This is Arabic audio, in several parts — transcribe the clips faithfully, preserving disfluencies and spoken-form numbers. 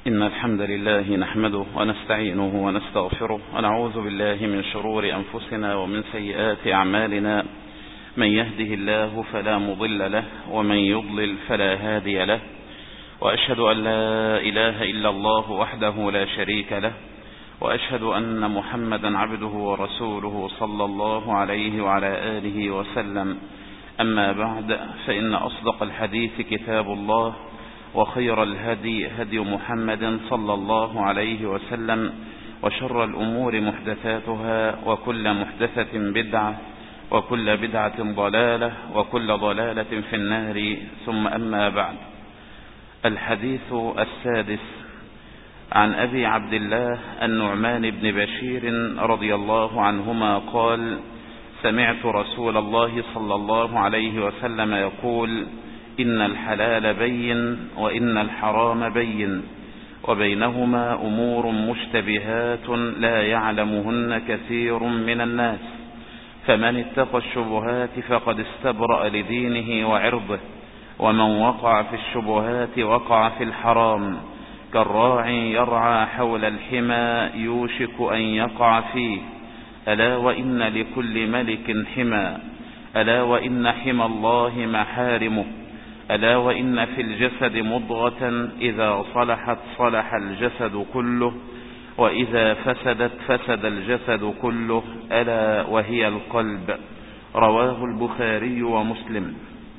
إن الحمد لله نحمده ونستعينه ونستغفره ونعوذ بالله من شرور أنفسنا ومن سيئات أعمالنا. من يهده الله فلا مضل له ومن يضلل فلا هادي له، وأشهد أن لا إله إلا الله وحده لا شريك له، وأشهد أن محمدا عبده ورسوله صلى الله عليه وعلى آله وسلم. أما بعد، فإن أصدق الحديث كتاب الله، وخير الهدي هدي محمد صلى الله عليه وسلم، وشر الأمور محدثاتها، وكل محدثة بدعة، وكل بدعة ضلالة، وكل ضلالة في النار. ثم أما بعد، الحديث السادس عن أبي عبد الله النعمان بن بشير رضي الله عنهما قال: سمعت رسول الله صلى الله عليه وسلم يقول: إن الحلال بين وإن الحرام بين، وبينهما أمور مشتبهات لا يعلمهن كثير من الناس، فمن اتقى الشبهات فقد استبرأ لدينه وعرضه، ومن وقع في الشبهات وقع في الحرام، كالراعي يرعى حول الحمى يوشك أن يقع فيه. ألا وإن لكل ملك حمى، ألا وإن حمى الله محارمه، ألا وإن في الجسد مضغة إذا صلحت صلح الجسد كله، وإذا فسدت فسد الجسد كله، ألا وهي القلب. رواه البخاري ومسلم.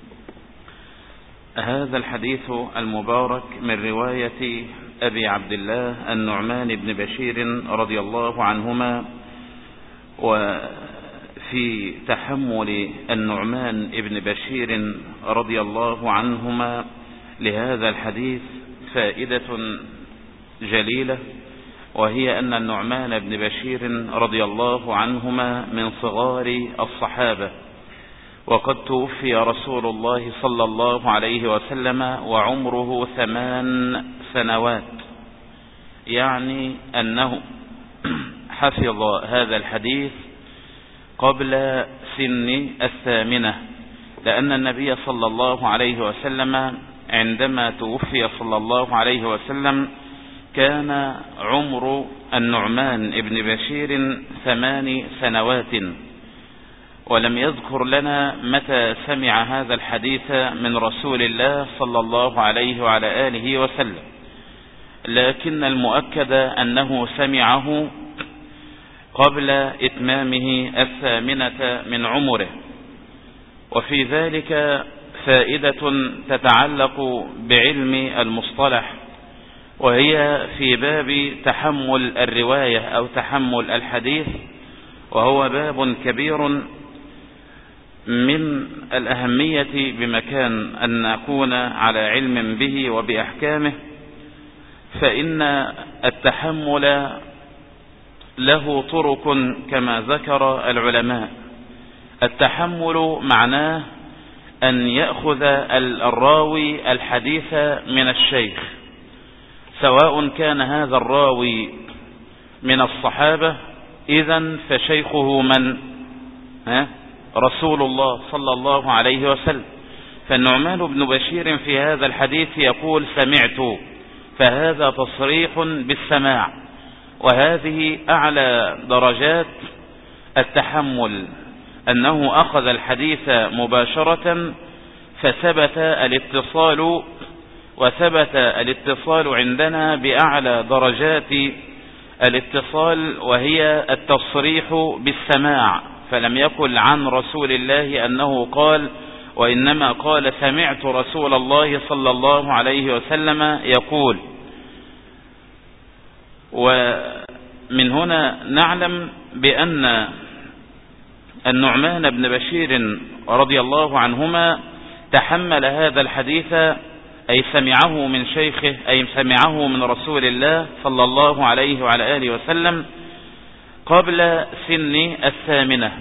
هذا الحديث المبارك من رواية أبي عبد الله النعمان بن بشير رضي الله عنهما. وفي تحمل النعمان بن بشير رضي الله عنهما لهذا الحديث فائدة جليلة، وهي أن النعمان بن بشير رضي الله عنهما من صغار الصحابة، وقد توفي رسول الله صلى الله عليه وسلم وعمره ثمان سنوات، يعني أنه حفظ هذا الحديث قبل سن الثامنة، لأن النبي صلى الله عليه وسلم عندما توفي صلى الله عليه وسلم كان عمر النعمان ابن بشير ثمان سنوات، ولم يذكر لنا متى سمع هذا الحديث من رسول الله صلى الله عليه وعلى آله وسلم، لكن المؤكد أنه سمعه قبل إتمامه الثامنة من عمره. وفي ذلك فائدة تتعلق بعلم المصطلح، وهي في باب تحمل الرواية أو تحمل الحديث، وهو باب كبير من الأهمية بمكان أن نكون على علم به وبأحكامه. فإن التحمل له طرق كما ذكر العلماء. التحمل معناه أن يأخذ الراوي الحديث من الشيخ، سواء كان هذا الراوي من الصحابة، إذن فشيخه من؟ ها؟ رسول الله صلى الله عليه وسلم. فالنعمان بن بشير في هذا الحديث يقول: سمعت، فهذا تصريح بالسماع، وهذه أعلى درجات التحمل، أنه أخذ الحديث مباشرة فثبت الاتصال، وثبت الاتصال عندنا بأعلى درجات الاتصال، وهي التصريح بالسماع. فلم يقل عن رسول الله أنه قال، وإنما قال: سمعت رسول الله صلى الله عليه وسلم يقول. ومن هنا نعلم بأن النعمان بن بشير رضي الله عنهما تحمل هذا الحديث، أي سمعه من شيخه، أي سمعه من رسول الله صلى الله عليه وعلى آله وسلم قبل سن الثامنة.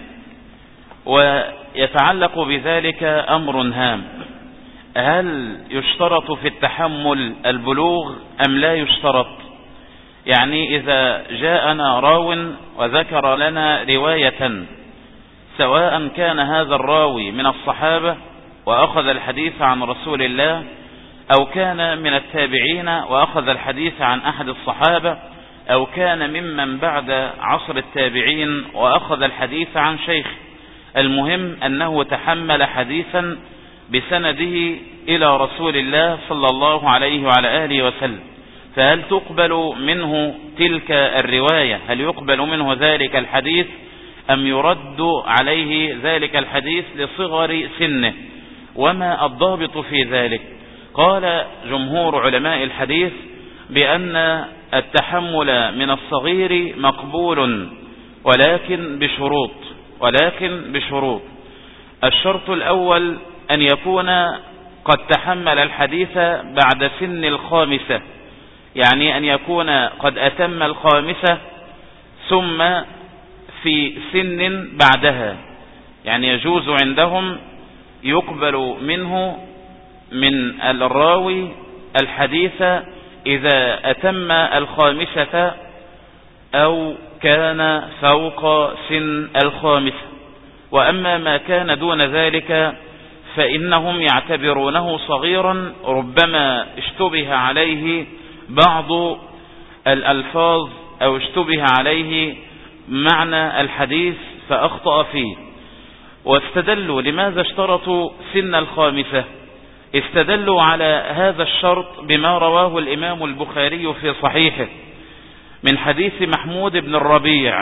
ويتعلق بذلك أمر هام: هل يشترط في التحمل البلوغ أم لا يشترط؟ يعني إذا جاءنا راو وذكر لنا رواية، سواء كان هذا الراوي من الصحابة وأخذ الحديث عن رسول الله، أو كان من التابعين وأخذ الحديث عن أحد الصحابة، أو كان ممن بعد عصر التابعين وأخذ الحديث عن شيخ. المهم أنه تحمل حديثا بسنده إلى رسول الله صلى الله عليه وعلى آله وسلم، فهل تقبل منه تلك الرواية؟ هل يقبل منه ذلك الحديث أم يرد عليه ذلك الحديث لصغر سنه؟ وما الضابط في ذلك؟ قال جمهور علماء الحديث بأن التحمل من الصغير مقبول، ولكن بشروط ولكن بشروط الشرط الأول أن يكون قد تحمل الحديث بعد سن الخامسة، يعني أن يكون قد أتم الخامسة ثم في سن بعدها، يعني يجوز عندهم يقبل منه من الراوي الحديث إذا أتم الخامسة أو كان فوق سن الخامسة. وأما ما كان دون ذلك فإنهم يعتبرونه صغيرا، ربما اشتبه عليه بعض الألفاظ أو اشتبه عليه معنى الحديث فأخطأ فيه. واستدلوا لماذا اشترطوا سن الخامسة؟ استدلوا على هذا الشرط بما رواه الإمام البخاري في صحيحه من حديث محمود بن الربيع،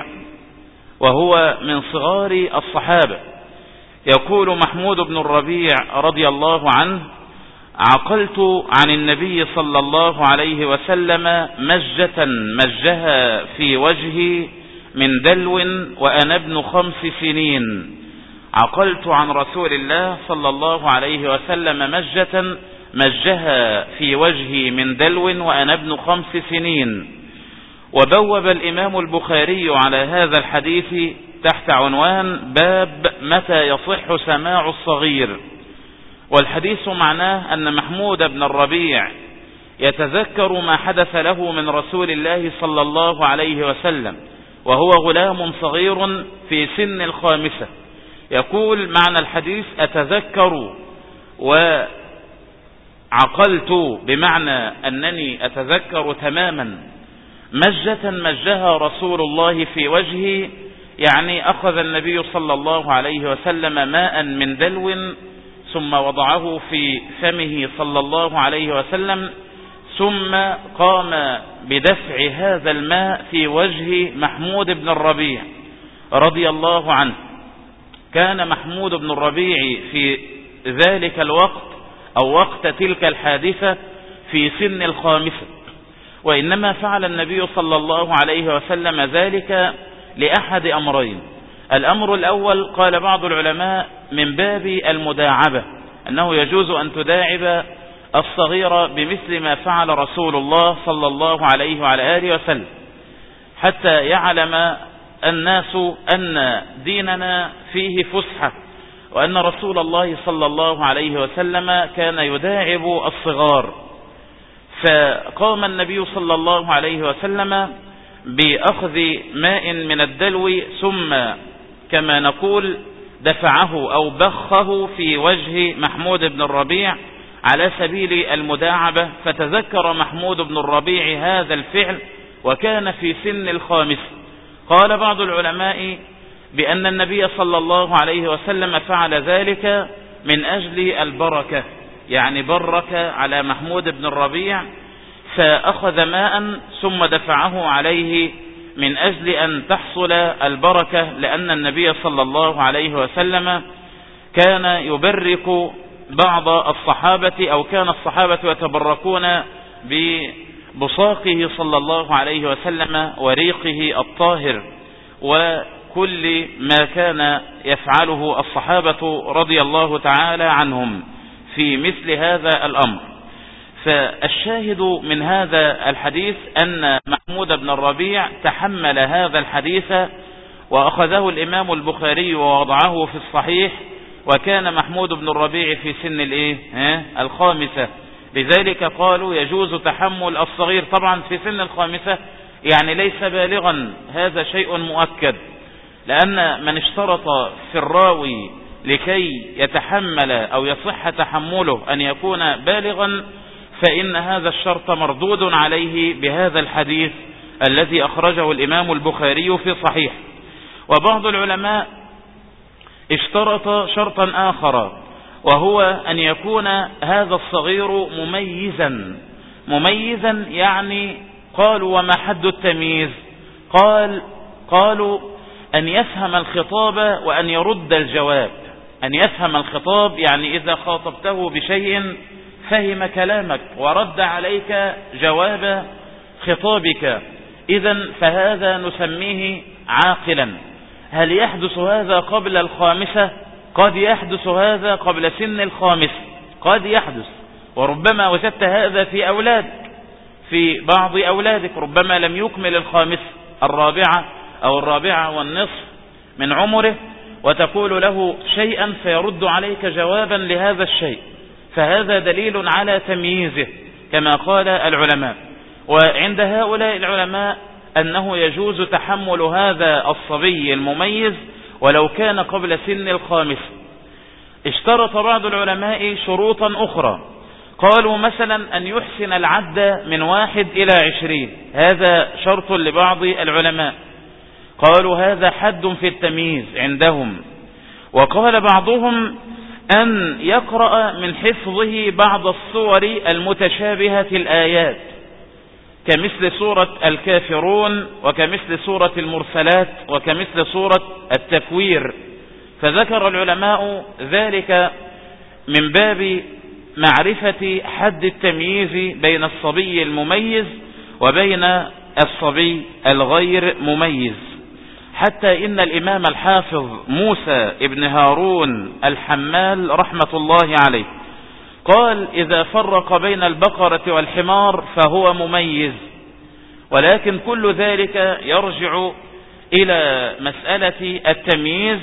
وهو من صغار الصحابة. يقول محمود بن الربيع رضي الله عنه: عقلت عن النبي صلى الله عليه وسلم مجة مجها في وجهي من دلو وأنا ابن خمس سنين. عقلت عن رسول الله صلى الله عليه وسلم مجة مجها في وجهي من دلو وأنا ابن خمس سنين. وبوب الإمام البخاري على هذا الحديث تحت عنوان باب متى يصح سماع الصغير. والحديث معناه أن محمود بن الربيع يتذكر ما حدث له من رسول الله صلى الله عليه وسلم وهو غلام صغير في سن الخامسة. يقول معنى الحديث: أتذكر وعقلت، بمعنى أنني أتذكر تماما مجة مجها رسول الله في وجهي، يعني أخذ النبي صلى الله عليه وسلم ماء من دلو ثم وضعه في فمه صلى الله عليه وسلم، ثم قام بدفع هذا الماء في وجه محمود بن الربيع رضي الله عنه. كان محمود بن الربيع في ذلك الوقت أو وقت تلك الحادثة في سن الخامسة، وإنما فعل النبي صلى الله عليه وسلم ذلك لأحد أمرين. الأمر الأول قال بعض العلماء من باب المداعبة، أنه يجوز أن تداعب الصغير بمثل ما فعل رسول الله صلى الله عليه وعلى آله وسلم، حتى يعلم الناس أن ديننا فيه فسحة، وأن رسول الله صلى الله عليه وسلم كان يداعب الصغار. فقام النبي صلى الله عليه وسلم بأخذ ماء من الدلو ثم كما نقول دفعه أو بخه في وجه محمود بن الربيع على سبيل المداعبة. فتذكر محمود بن الربيع هذا الفعل وكان في سن الخامس. قال بعض العلماء بأن النبي صلى الله عليه وسلم فعل ذلك من أجل البركة، يعني برك على محمود بن الربيع فأخذ ماء ثم دفعه عليه من أجل أن تحصل البركة، لأن النبي صلى الله عليه وسلم كان يبرك بعض الصحابة أو كان الصحابة يتبركون ببصاقه صلى الله عليه وسلم وريقه الطاهر وكل ما كان يفعله الصحابة رضي الله تعالى عنهم في مثل هذا الأمر. فالشاهد من هذا الحديث أن محمود بن الربيع تحمل هذا الحديث وأخذه الإمام البخاري ووضعه في الصحيح، وكان محمود بن الربيع في سن الايه الخامسة. لذلك قالوا يجوز تحمل الصغير طبعا في سن الخامسة، يعني ليس بالغا، هذا شيء مؤكد، لأن من اشترط في الراوي لكي يتحمل أو يصح تحمله أن يكون بالغا، فإن هذا الشرط مردود عليه بهذا الحديث الذي أخرجه الإمام البخاري في صحيح. وبعض العلماء اشترط شرطا آخر، وهو أن يكون هذا الصغير مميزا. مميزا يعني قالوا وما حد التمييز؟ قال قالوا أن يفهم الخطاب وأن يرد الجواب. أن يفهم الخطاب يعني إذا خاطبته بشيء فهم كلامك ورد عليك جواب خطابك، إذن فهذا نسميه عاقلا. هل يحدث هذا قبل الخامسة؟ قد يحدث هذا قبل سن الخامسة، قد يحدث، وربما وجدت هذا في أولادك، في بعض أولادك ربما لم يكمل الخامسة، الرابعة أو الرابعة والنصف من عمره، وتقول له شيئا فيرد عليك جوابا لهذا الشيء، فهذا دليل على تمييزه كما قال العلماء. وعند هؤلاء العلماء أنه يجوز تحمل هذا الصبي المميز ولو كان قبل سن الخامس. اشترط بعض العلماء شروطا أخرى، قالوا مثلا أن يحسن العد من واحد إلى عشرين، هذا شرط لبعض العلماء، قالوا هذا حد في التمييز عندهم. وقال بعضهم أن يقرأ من حفظه بعض الصور المتشابهة الآيات، كمثل سورة الكافرون وكمثل سورة المرسلات وكمثل سورة التكوير. فذكر العلماء ذلك من باب معرفة حد التمييز بين الصبي المميز وبين الصبي الغير مميز. حتى إن الإمام الحافظ موسى ابن هارون الحمال رحمة الله عليه قال إذا فرق بين البقرة والحمار فهو مميز، ولكن كل ذلك يرجع إلى مسألة التمييز.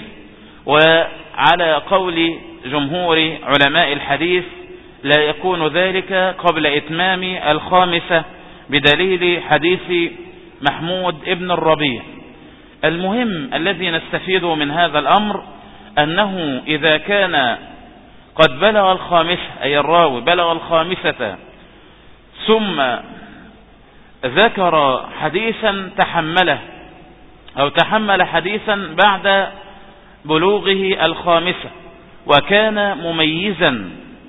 وعلى قول جمهور علماء الحديث لا يكون ذلك قبل إتمام الخامسة بدليل حديث محمود ابن الربيع. المهم الذي نستفيد من هذا الأمر أنه إذا كان قد بلغ الخامسة، أي الراوي بلغ الخامسة ثم ذكر حديثا تحمله أو تحمل حديثا بعد بلوغه الخامسة وكان مميزا،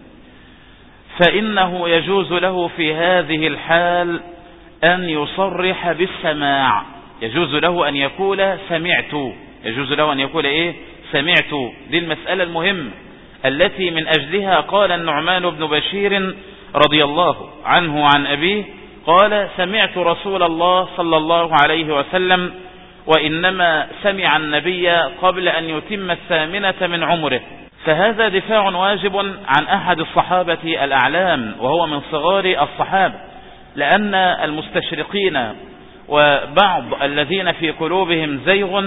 فإنه يجوز له في هذه الحال أن يصرح بالسماع. يجوز له أن يقول سمعت، يجوز له أن يقول إيه؟ سمعت. دي المسألة المهمة التي من أجلها قال النعمان بن بشير رضي الله عنه عن أبيه قال سمعت رسول الله صلى الله عليه وسلم وإنما سمع النبي قبل أن يتم الثامنة من عمره. فهذا دفاع واجب عن أحد الصحابة الأعلام وهو من صغار الصحابة، لأن المستشرقين وبعض الذين في قلوبهم زيغ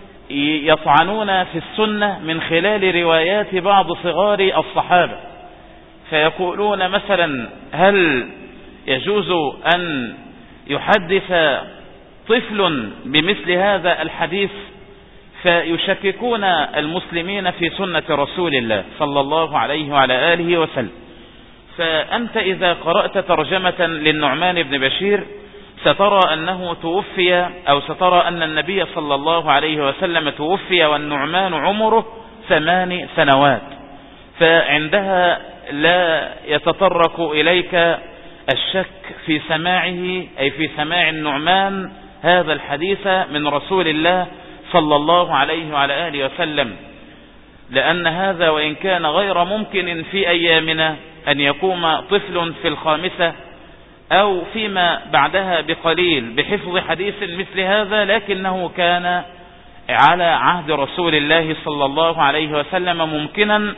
يطعنون في السنة من خلال روايات بعض صغار الصحابة، فيقولون مثلا هل يجوز أن يحدث طفل بمثل هذا الحديث؟ فيشككون المسلمين في سنة رسول الله صلى الله عليه وعلى آله وسلم. فأنت إذا قرأت ترجمة للنعمان بن بشير سترى أنه توفي أو سترى أن النبي صلى الله عليه وسلم توفي والنعمان عمره ثمان سنوات، فعندها لا يتطرق إليك الشك في سماعه أي في سماع النعمان هذا الحديث من رسول الله صلى الله عليه وعلى آله وسلم، لأن هذا وإن كان غير ممكن في أيامنا أن يقوم طفل في الخامسة أو فيما بعدها بقليل بحفظ حديث مثل هذا، لكنه كان على عهد رسول الله صلى الله عليه وسلم ممكنا،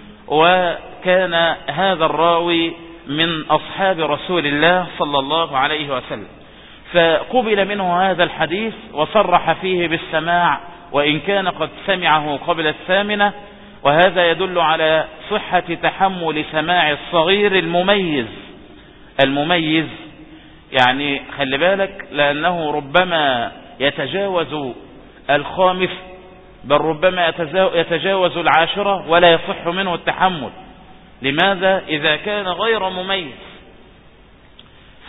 وكان هذا الراوي من أصحاب رسول الله صلى الله عليه وسلم، فقبل منه هذا الحديث وصرح فيه بالسماع وإن كان قد سمعه قبل الثامنة. وهذا يدل على صحة تحمل سماع الصغير المميز. المميز يعني خلي بالك، لأنه ربما يتجاوز الخامس بل ربما يتجاوز العاشرة ولا يصح منه التحمل. لماذا؟ إذا كان غير مميز،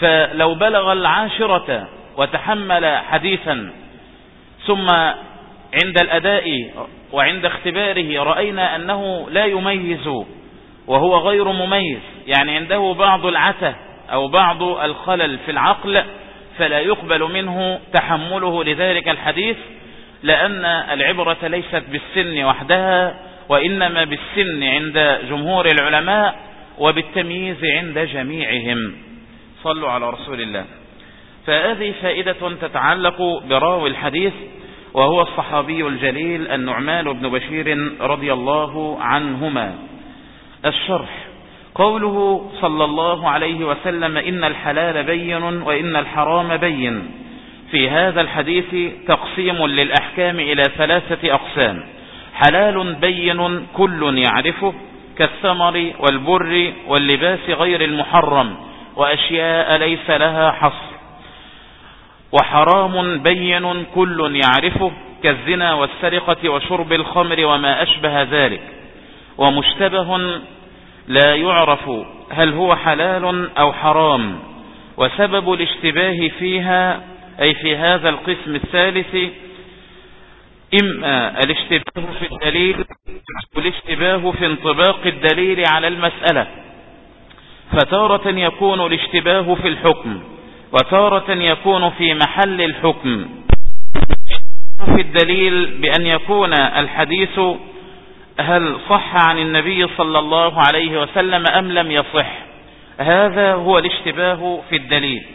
فلو بلغ العاشرة وتحمل حديثا ثم عند الأداء وعند اختباره رأينا أنه لا يميز وهو غير مميز، يعني عنده بعض العته أو بعض الخلل في العقل، فلا يقبل منه تحمله لذلك الحديث، لأن العبرة ليست بالسن وحدها، وإنما بالسن عند جمهور العلماء وبالتمييز عند جميعهم. صلوا على رسول الله. فهذه فائدة تتعلق براوي الحديث، وهو الصحابي الجليل النعمان بن بشير رضي الله عنهما. الشرح: قوله صلى الله عليه وسلم إن الحلال بين وإن الحرام بين، في هذا الحديث تقسيم للأحكام إلى ثلاثة أقسام: حلال بين كل يعرفه كالثمر والبر واللباس غير المحرم وأشياء ليس لها حصر، وحرام بين كل يعرفه كالزنا والسرقة وشرب الخمر وما أشبه ذلك، ومشتبه لا يعرف هل هو حلال أو حرام، وسبب الاشتباه فيها أي في هذا القسم الثالث إما الاشتباه في الدليل والاشتباه في انطباق الدليل على المسألة، فتارة يكون الاشتباه في الحكم وتارة يكون في محل الحكم. في الدليل بأن يكون الحديث هل صح عن النبي صلى الله عليه وسلم أم لم يصح، هذا هو الاشتباه في الدليل.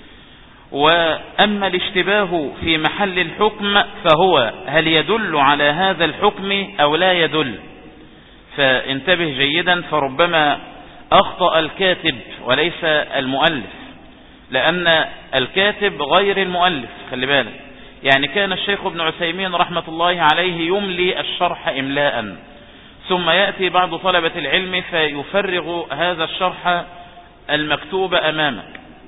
وأما الاشتباه في محل الحكم فهو هل يدل على هذا الحكم أو لا يدل. فانتبه جيدا، فربما أخطأ الكاتب وليس المؤلف، لأن الكاتب غير المؤلف. خلي بالك، يعني كان الشيخ ابن عثيمين رحمة الله عليه يملي الشرح إملاء، ثم يأتي بعض طلبة العلم فيفرغ هذا الشرح المكتوب أمامك.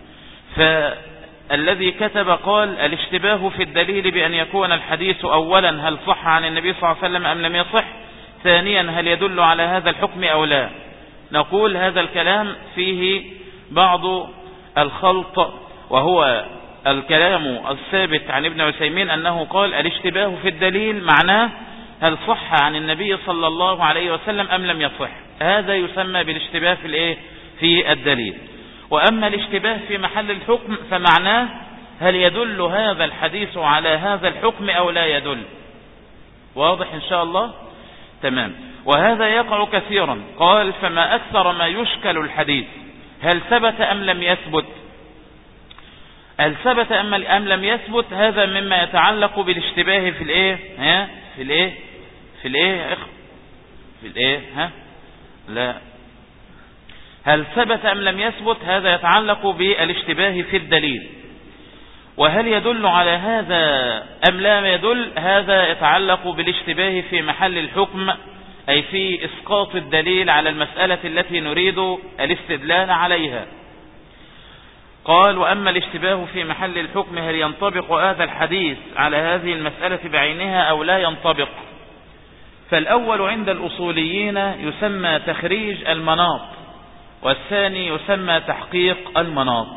فالذي كتب قال الاشتباه في الدليل بأن يكون الحديث أولا هل صح عن النبي صلى الله عليه وسلم أم لم يصح، ثانيا هل يدل على هذا الحكم أو لا. نقول هذا الكلام فيه بعض الخلط، وهو الكلام الثابت عن ابن عثيمين أنه قال الاشتباه في الدليل معناه هل صح عن النبي صلى الله عليه وسلم أم لم يصح، هذا يسمى بالاشتباه في الايه في الدليل. وأما الاشتباه في محل الحكم فمعناه هل يدل هذا الحديث على هذا الحكم أو لا يدل. واضح إن شاء الله؟ تمام. وهذا يقع كثيرا. قال فما أكثر ما يشكل الحديث، هل ثبت أم لم يثبت؟ هل ثبت أم لم يثبت، هذا مما يتعلق بالاشتباه في الايه ها في الايه في الايه يا اخ في الايه ها لا هل ثبت أم لم يثبت، هذا يتعلق بالاشتباه في الدليل. وهل يدل على هذا أم لا يدل، هذا يتعلق بالاشتباه في محل الحكم، أي في إسقاط الدليل على المسألة التي نريد الاستدلال عليها. قال وأما الاشتباه في محل الحكم هل ينطبق هذا الحديث على هذه المسألة بعينها أو لا ينطبق. فالأول عند الأصوليين يسمى تخريج المناط، والثاني يسمى تحقيق المناط.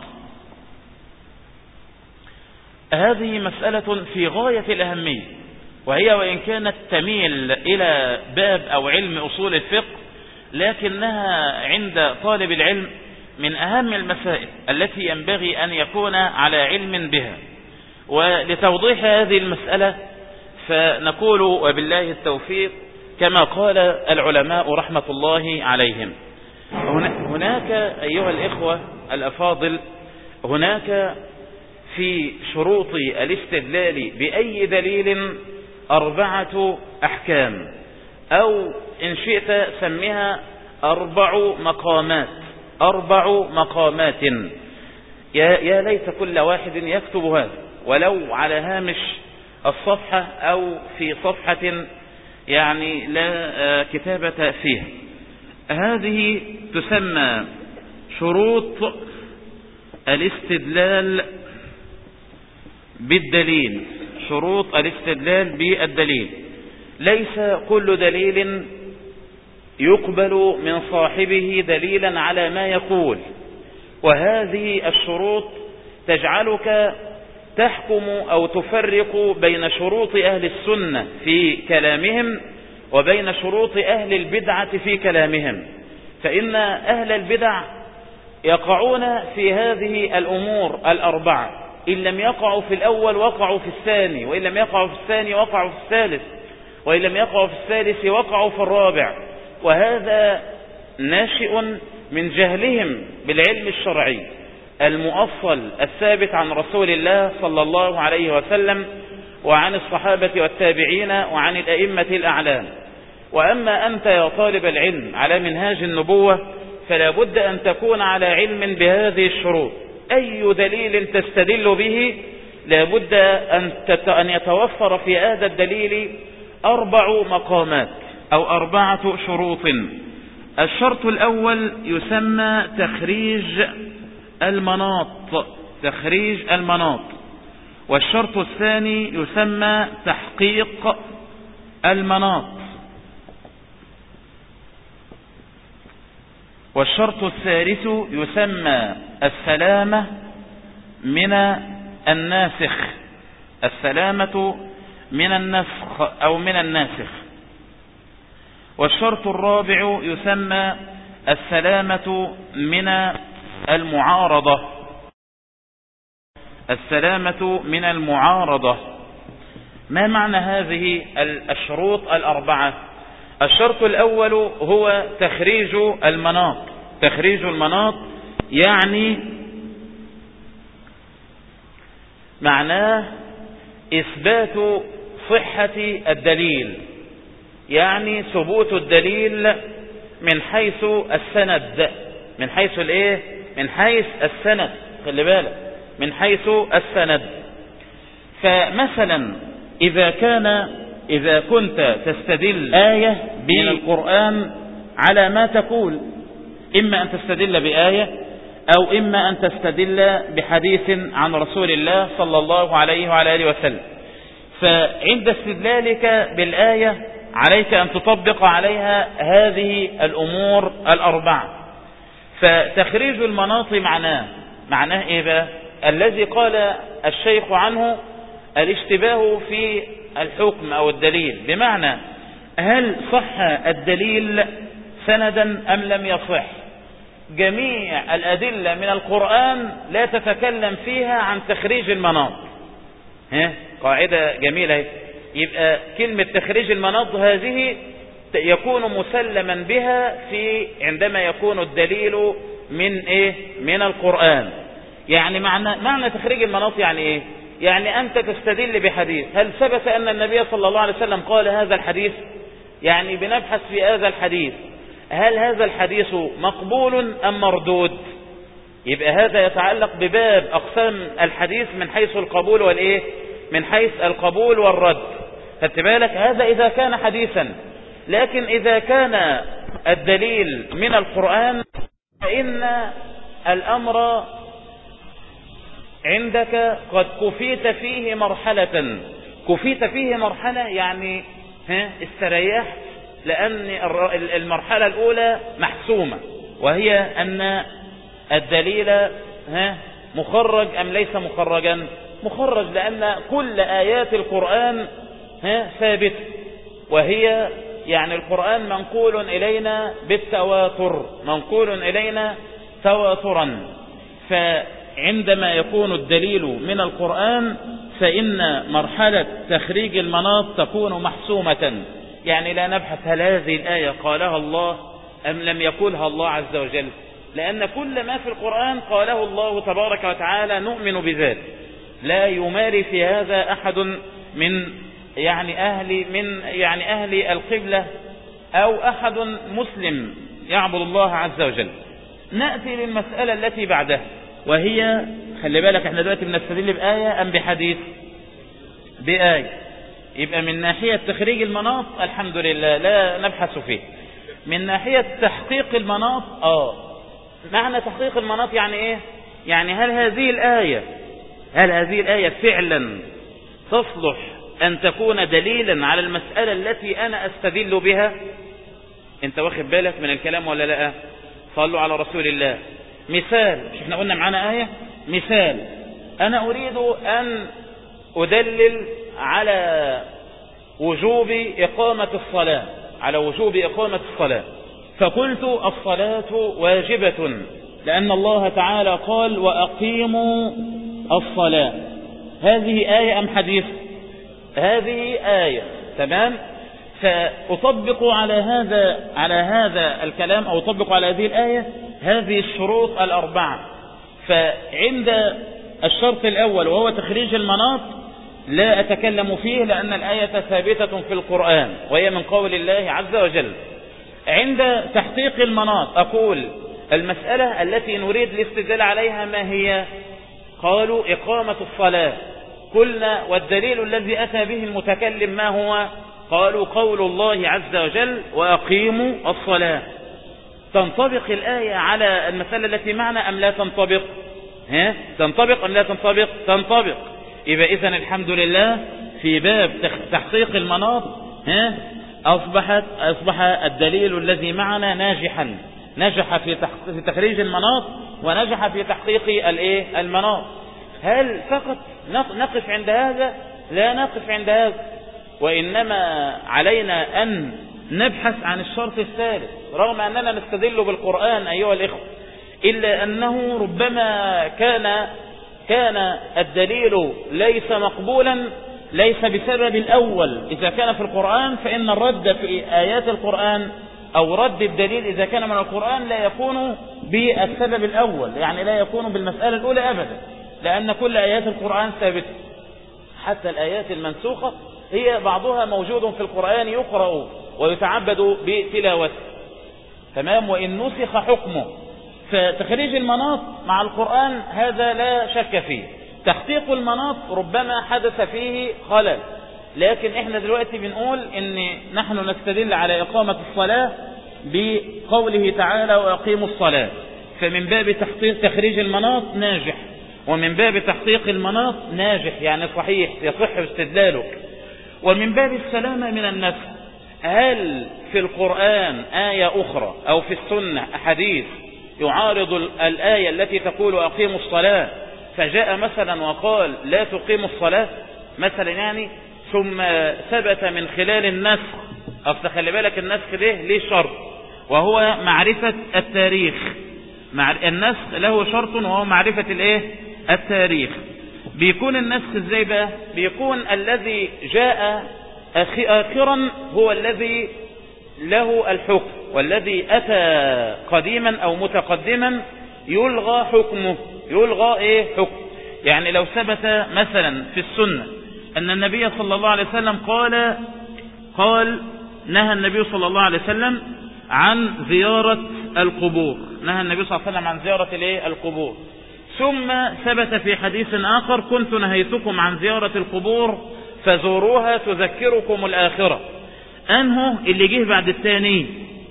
هذه مسألة في غاية الأهمية، وهي وإن كانت تميل إلى باب أو علم أصول الفقه، لكنها عند طالب العلم من أهم المسائل التي ينبغي أن يكون على علم بها. ولتوضيح هذه المسألة فنقول وبالله التوفيق كما قال العلماء رحمة الله عليهم. هناك أيها الإخوة الأفاضل، هناك في شروط الاستدلال بأي دليل أربعة أحكام، أو إن شئت سميها أربع مقامات أربع مقامات يا, يا ليت كل واحد يكتب هذا ولو على هامش الصفحة أو في صفحة يعني لا كتابة فيها. هذه تسمى شروط الاستدلال بالدليل. شروط الاستدلال بالدليل، ليس كل دليل يقبل من صاحبه دليلا على ما يقول، وهذه الشروط تجعلك تحكم أو تفرق بين شروط أهل السنة في كلامهم وبين شروط أهل البدعة في كلامهم. فإن أهل البدع يقعون في هذه الأمور الأربعة، إن لم يقعوا في الأول وقعوا في الثاني، وإن لم يقعوا في الثاني وقعوا في الثالث، وإن لم يقعوا في الثالث وقعوا في الرابع. وهذا ناشئ من جهلهم بالعلم الشرعي المؤصل الثابت عن رسول الله صلى الله عليه وسلم وعن الصحابة والتابعين وعن الأئمة الأعلام. وأما أنت يا طالب العلم على منهاج النبوة فلا بد أن تكون على علم بهذه الشروط. أي دليل تستدل به لا بد أن يتوفر في هذا الدليل أربع مقامات أو أربعة شروط. الشرط الأول يسمى تخريج المناط، تخريج المناط. والشرط الثاني يسمى تحقيق المناط. والشرط الثالث يسمى السلامة من الناسخ، السلامة من النسخ أو من الناسخ. والشرط الرابع يسمى السلامة من المعارضة، السلامة من المعارضة. ما معنى هذه الشروط الأربعة؟ الشرط الأول هو تخريج المناط. تخريج المناط يعني معناه إثبات صحة الدليل، يعني ثبوت الدليل من حيث السند، من حيث الايه؟ من حيث السند، خلي بالك، من حيث السند. فمثلا إذا كان إذا كنت تستدل آية من القرآن على ما تقول، إما أن تستدل بآية أو إما أن تستدل بحديث عن رسول الله صلى الله عليه وعلى آله وسلم. فعند استدلالك بالآية عليك أن تطبق عليها هذه الأمور الأربعة. فتخريج المناط معناه معناه إيه بقى؟ الذي قال الشيخ عنه الاشتباه في الحكم أو الدليل، بمعنى هل صح الدليل سندا أم لم يصح؟ جميع الأدلة من القرآن لا تتكلم فيها عن تخريج المناط. ها قاعدة جميلة. يبقى كلمة تخريج المناط هذه يكون مسلما بها في عندما يكون الدليل من ايه؟ من القرآن. يعني معنى معنى تخريج المناط يعني ايه؟ يعني انت تستدل بحديث، هل ثبت ان النبي صلى الله عليه وسلم قال هذا الحديث؟ يعني بنبحث في هذا الحديث هل هذا الحديث مقبول ام مردود؟ يبقى هذا يتعلق بباب اقسام الحديث من حيث القبول والايه؟ من حيث القبول والرد. خدت بالك؟ هذا اذا كان حديثا. لكن اذا كان الدليل من القرآن فإن الامر عندك قد كفيت فيه مرحلة. كفيت فيه مرحلة يعني ها استريحت، لأن المرحلة الأولى محسومة، وهي أن الدليل ها مخرج أم ليس مخرجا؟ مخرج، لأن كل آيات القرآن ها ثابت، وهي يعني القرآن منقول إلينا بالتواتر، منقول إلينا تواترا. فعندما يكون الدليل من القرآن فإن مرحلة تخريج المناط تكون محسومة، يعني لا نبحث هل هذه الآية قالها الله أم لم يقولها الله عز وجل، لأن كل ما في القرآن قاله الله تبارك وتعالى نؤمن بذلك. لا يماري في هذا أحد من يعني أهل من يعني أهل القبلة أو أحد مسلم يعبد الله عز وجل. نأتي للمسألة التي بعدها، وهي خلي بالك احنا دلوقتي بنستدل بآية أم بحديث؟ بآية. يبقى من ناحية تخريج المناط الحمد لله لا نبحث فيه. من ناحية تحقيق المناط آه معنى تحقيق المناط يعني إيه؟ يعني هل هذه الآية هل هذه الآية فعلا تصلح أن تكون دليلا على المسألة التي أنا أستدل بها؟ أنت واخد بالك من الكلام ولا لا؟ صلوا على رسول الله. مثال، مش احنا قلنا معانا آية مثال، أنا أريد أن أدلل على وجوب إقامة الصلاة، على وجوب إقامة الصلاة، فقلت الصلاة واجبة لأن الله تعالى قال وأقيموا الصلاة. هذه آية أم حديث؟ هذه آية، تمام. فأطبق على هذا على هذا الكلام أو أطبق على هذه الآية هذه الشروط الأربعة. فعند الشرط الأول وهو تخريج المناط لا أتكلم فيه لأن الآية ثابتة في القرآن وهي من قول الله عز وجل. عند تحقيق المناط أقول المسألة التي نريد الاستدلال عليها ما هي؟ قالوا إقامة الصلاة. قلنا والدليل الذي أتى به المتكلم ما هو؟ قالوا قول الله عز وجل وأقيموا الصلاة. تنطبق الآية على المسألة التي معنا أم لا تنطبق؟ ها؟ تنطبق أم لا تنطبق؟ تنطبق. يبقى إذن الحمد لله في باب تحقيق المناط ها أصبحت أصبح الدليل الذي معنا ناجحا، نجح في في تخريج المناط ونجح في تحقيق الايه المناط. هل فقط نقف عند هذا؟ لا نقف عند هذا، وإنما علينا أن نبحث عن الشرط الثالث، رغم أننا نستدل بالقرآن أيها الإخوة، إلا أنه ربما كان كان الدليل ليس مقبولا ليس بسبب الأول إذا كان في القرآن، فإن الرد في آيات القرآن أو رد الدليل إذا كان من القرآن لا يكون بالسبب الأول، يعني لا يكون بالمسألة الأولى أبدا، لأن كل آيات القرآن ثابتة، حتى الآيات المنسوخة هي بعضها موجود في القرآن يقرأ ويتعبد بتلاوته، تمام، وإن نسخ حكمه. فتخريج المناط مع القرآن هذا لا شك فيه. تحقيق المناط ربما حدث فيه خلل، لكن احنا دلوقتي بنقول ان نحن نستدل على إقامة الصلاة بقوله تعالى وأقيموا الصلاة، فمن باب تحقيق تخريج المناط ناجح، ومن باب تحقيق المناط ناجح، يعني صحيح يصح استدلالك. ومن باب السلامة من النفس، هل في القرآن آية أخرى أو في السنة أحاديث يعارض الآية التي تقول أقيموا الصلاة فجاء مثلا وقال لا تقيموا الصلاة مثلا، يعني ثم ثبت من خلال النسخ، أصل خلي بالك النسخ ده ليه شرط وهو معرفة التاريخ، النسخ له شرط وهو معرفة الايه التاريخ. بيكون النسخ ازاي بقى؟ بيكون الذي جاء آخرا هو الذي له الحكم، والذي أتى قديما أو متقدما يلغى حكمه، يلغى ايه حكم. يعني لو ثبت مثلا في السنة أن النبي صلى الله عليه وسلم قال قال نهى النبي صلى الله عليه وسلم عن زيارة القبور، نهى النبي صلى الله عليه وسلم عن زيارة الايه القبور، ثم ثبت في حديث آخر كنت نهيتكم عن زيارة القبور فزوروها تذكركم الآخرة. أنه اللي جه بعد الثاني؟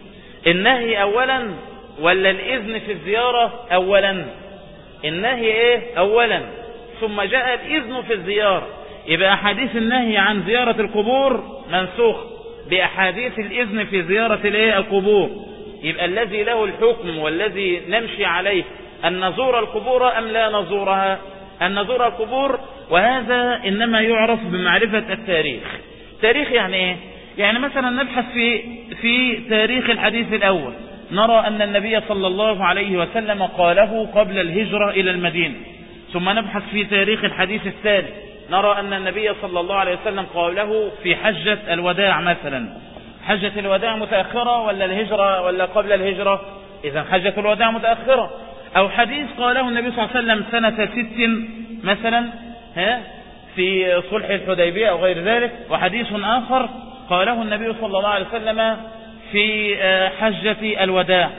النهي أولا ولا الإذن في الزيارة أولا؟ النهي إيه أولا ثم جاء الإذن في الزيارة. يبقى أحاديث النهي عن زيارة القبور منسوخ بأحاديث الإذن في زيارة الايه القبور. يبقى الذي له الحكم والذي نمشي عليه أن نزور القبور أم لا نزورها؟ أن نزور القبور، وهذا إنما يعرف بمعرفة التاريخ. تاريخ يعني إيه؟ يعني مثلا نبحث في في تاريخ الحديث الأول، نرى أن النبي صلى الله عليه وسلم قاله قبل الهجرة إلى المدينة، ثم نبحث في تاريخ الحديث الثاني، نرى أن النبي صلى الله عليه وسلم قاله في حجة الوداع مثلا. حجة الوداع متأخرة ولا الهجرة ولا قبل الهجرة؟ إذا حجة الوداع متأخرة. أو حديث قاله النبي صلى الله عليه وسلم سنة ست مثلا ها في صلح الحديبية أو غير ذلك، وحديث آخر قاله النبي صلى الله عليه وسلم في حجة الوداع.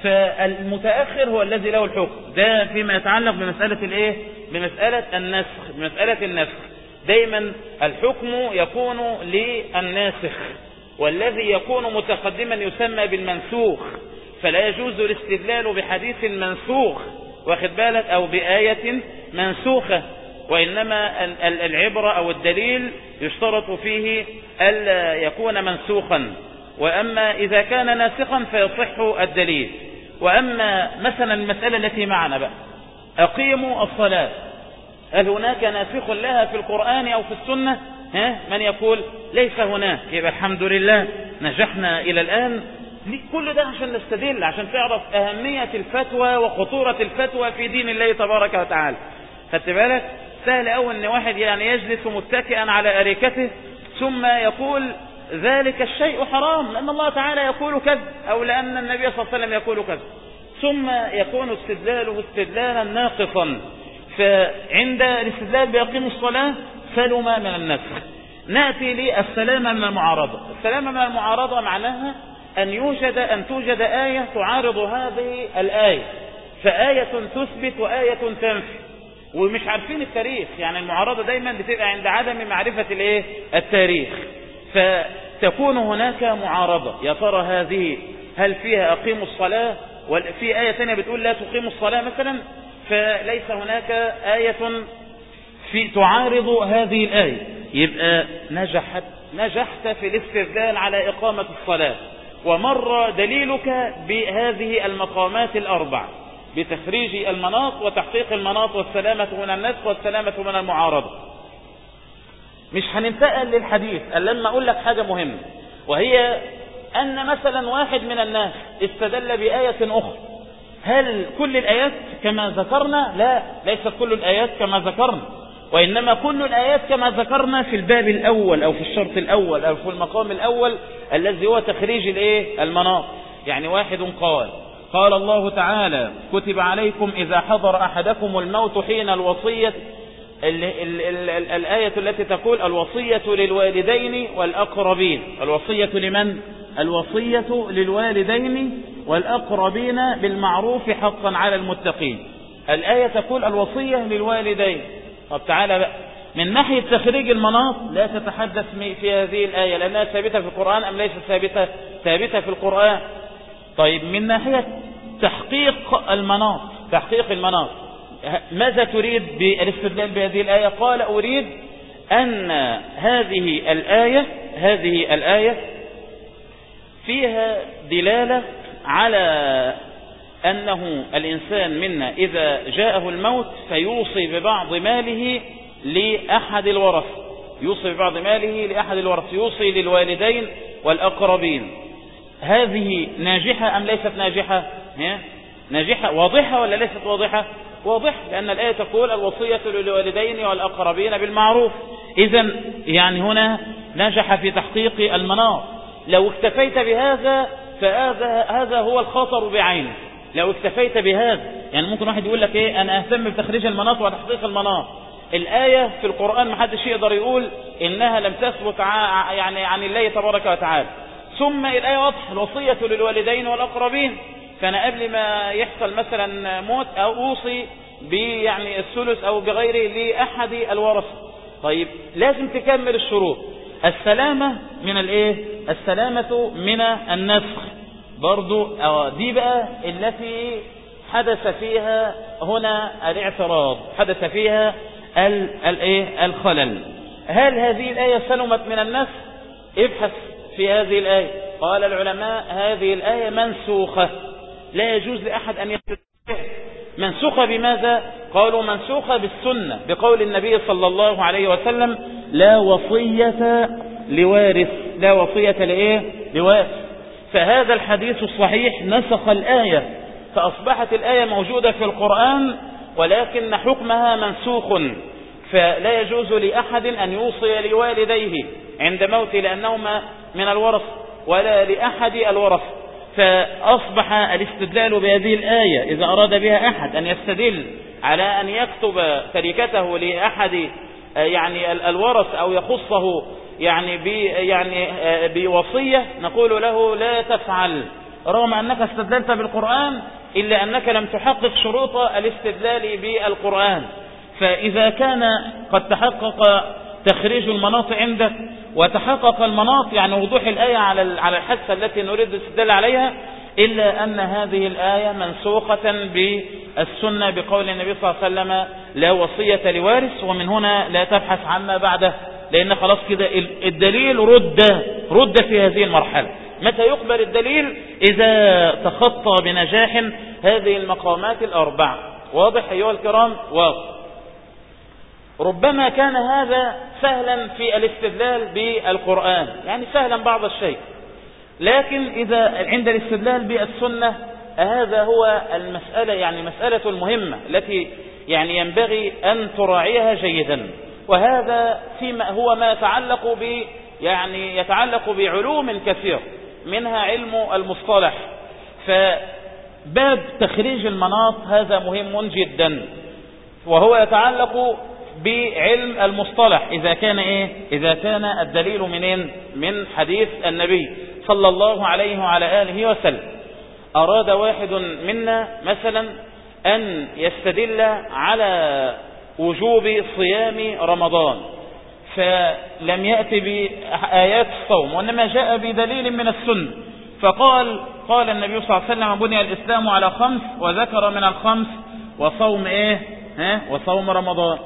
فالمتأخر هو الذي له الحكم، ده فيما يتعلق بمسألة الايه بمسألة النسخ. بمسألة النسخ دايما الحكم يكون للناسخ، والذي يكون متقدما يسمى بالمنسوخ، فلا يجوز الاستدلال بحديث منسوخ واخد بالك او بآية منسوخة، وإنما العبرة أو الدليل يشترط فيه ألا يكون منسوخا، وأما إذا كان ناسخا فيصح الدليل. وأما مثلا المسألة التي معنا بقى، أقيموا الصلاة، هل هناك ناسخ لها في القرآن أو في السنة؟ ها؟ من يقول ليس هناك، يبقى الحمد لله نجحنا إلى الآن. كل ده عشان نستدل، عشان تعرف أهمية الفتوى وخطورة الفتوى في دين الله تبارك وتعالى. خدت بالك؟ سهل أول أن واحد يعني يجلس متكئا على أريكته ثم يقول ذلك الشيء حرام لأن الله تعالى يقول كذا، أو لأن النبي صلى الله عليه وسلم يقول كذا، ثم يكون استدلاله استدلالا ناقصا. فعند الاستدلال بيقيم الصلاة سلم من النسخ. نأتي للسلامة من المعارضة. السلامة من المعارضة معناها أن يوجد أن توجد آية تعارض هذه الآية، فآية تثبت وآية تنفي، ومش عارفين التاريخ. يعني المعارضة دايما بتبقى عند عدم معرفة الايه التاريخ، فتكون هناك معارضة. يا ترى هذه هل فيها أقيموا الصلاة، وفي آية ثانية بتقول لا تقيموا الصلاة مثلا، فليس هناك آية في تعارض هذه الآية. يبقى نجحت نجحت في الاستدلال على إقامة الصلاة، ومر دليلك بهذه المقامات الأربع، بتخريج المناط وتحقيق المناط والسلامة من النسخ والسلامة من المعارضة. مش هننتقل للحديث إلا لما أقول لك حاجة مهمة، وهي أن مثلا واحد من الناس استدل بآية أخرى. هل كل الآيات كما ذكرنا؟ لا، ليست كل الآيات كما ذكرنا، وإنما كل الآيات كما ذكرنا في الباب الأول أو في الشرط الأول أو في المقام الأول الذي هو تخريج الإيه المناط. يعني واحد قال قال الله تعالى كتب عليكم إذا حضر أحدكم الموت حين الوصية، ال ال ال ال الآية التي تقول الوصية للوالدين والأقربين. الوصية لمن؟ الوصية للوالدين والأقربين بالمعروف حقا على المتقين. الآية تقول الوصية للوالدين. طب تعالى بقى من ناحية تخريج المناط لا تتحدث في هذه الآية لأنها ثابتة في القرآن أم ليست ثابتة؟ ثابتة في القرآن. طيب من ناحية تحقيق المناط تحقيق المناط ماذا تريد بالاستدلال بهذه الآية؟ قال أريد أن هذه الآية هذه الآية فيها دلالة على أنه الإنسان منا إذا جاءه الموت فيوصي ببعض ماله لأحد الورث يوصي ببعض ماله لأحد الورث يوصي للوالدين والأقربين. هذه ناجحة أم ليست ناجحة؟ ناجحة واضحة ولا ليست واضحة؟ واضح، لأن الآية تقول الوصية للوالدين والأقربين بالمعروف. إذن يعني هنا نجح في تحقيق المناط. لو اكتفيت بهذا فهذا هذا هو الخطر بعينه. لو اكتفيت بهذا يعني ممكن واحد يقول لك ايه انا اهتم بتخريج المناط وتحقيق المناط. الآية في القرآن محدش يقدر يقول انها لم تثبت يعني عن الله تبارك وتعالى. ثم الآية واضحة الوصية للوالدين والأقربين، فأنا قبل ما يحصل مثلا موت أو أوصي يعني الثلث أو بغيره لأحد الورثة. طيب لازم تكمل الشروط. السلامة من الايه السلامة من النسخ برضو دي بقى التي حدث فيها هنا الاعتراض، حدث فيها الايه الخلل. هل هذه الآية سلمت من النسخ؟ ابحث في هذه الآية. قال العلماء هذه الآية منسوخة، لا يجوز لأحد أن يستدل. منسوخة بماذا؟ قالوا منسوخة بالسنة بقول النبي صلى الله عليه وسلم لا وصية لوارث لا وصية لإيه؟ لوارث. فهذا الحديث الصحيح نسخ الآية، فأصبحت الآية موجودة في القرآن ولكن حكمها منسوخ، فلا يجوز لأحد أن يوصي لوالديه عند موته لأنهما من الورث ولا لأحد الورث. فأصبح الاستدلال بهذه الآية إذا أراد بها أحد أن يستدل على أن يكتب تركته لأحد يعني الورث أو يخصه يعني بي يعني بوصية، نقول له لا تفعل رغم أنك استدللت بالقرآن إلا أنك لم تحقق شروط الاستدلال بالقرآن. فإذا كان قد تحقق تخريج المناط عندك وتحقق المناط يعني وضوح الآية على على الحادثة التي نريد الاستدلال عليها، إلا أن هذه الآية منسوخة بالسنة بقول النبي صلى الله عليه وسلم لا وصية لوارث، ومن هنا لا تبحث عما بعده لأن خلاص كده الدليل رد رد في هذه المرحلة. متى يقبل الدليل؟ إذا تخطى بنجاح هذه المقامات الأربعة. واضح أيها الكرام؟ واضح. ربما كان هذا سهلا في الاستدلال بالقرآن، يعني سهلا بعض الشيء، لكن إذا عند الاستدلال بالسنة هذا هو المسألة، يعني مسألة المهمة التي يعني ينبغي أن تراعيها جيدا. وهذا فيما هو ما يتعلق ب يعني يتعلق بعلوم كثير، منها علم المصطلح. فباب تخريج المناط هذا مهم جدا، وهو يتعلق بعلم المصطلح. إذا كان إيه؟ إذا كان الدليل منين؟ من حديث النبي صلى الله عليه وعلى آله وسلم. أراد واحد منا مثلا أن يستدل على وجوب صيام رمضان، فلم يأتي بآيات الصوم، وإنما جاء بدليل من السنة، فقال قال النبي صلى الله عليه وسلم: بني الإسلام على خمس، وذكر من الخمس وصوم إيه؟ ها؟ وصوم رمضان.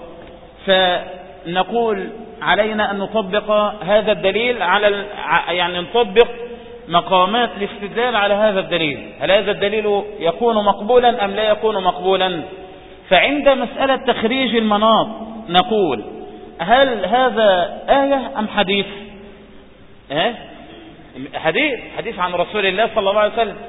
فنقول علينا أن نطبق هذا الدليل على يعني نطبق مقامات الاستدلال على هذا الدليل. هل هذا الدليل يكون مقبولا أم لا يكون مقبولا؟ فعند مسألة تخريج المناط نقول: هل هذا آية أم حديث؟ اه؟ حديث حديث عن رسول الله صلى الله عليه وسلم.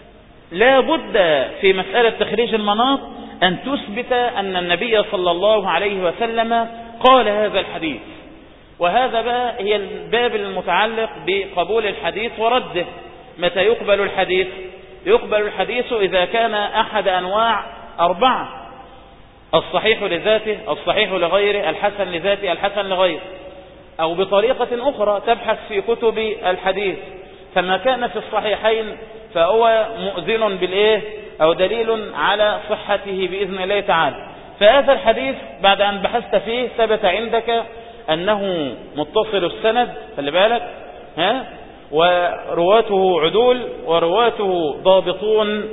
لا بد في مسألة تخريج المناط أن تثبت أن النبي صلى الله عليه وسلم قال هذا الحديث. وهذا بقى هي الباب المتعلق بقبول الحديث ورده. متى يقبل الحديث؟ يقبل الحديث إذا كان أحد أنواع أربعة: الصحيح لذاته، الصحيح لغيره، الحسن لذاته، الحسن لغيره. أو بطريقة أخرى تبحث في كتب الحديث، فما كان في الصحيحين فهو مؤذن بالإيه أو دليل على صحته بإذن الله تعالى. فهذا الحديث بعد أن بحثت فيه ثبت عندك أنه متصل السند، خلي بالك، ها، ورواته عدول ورواته ضابطون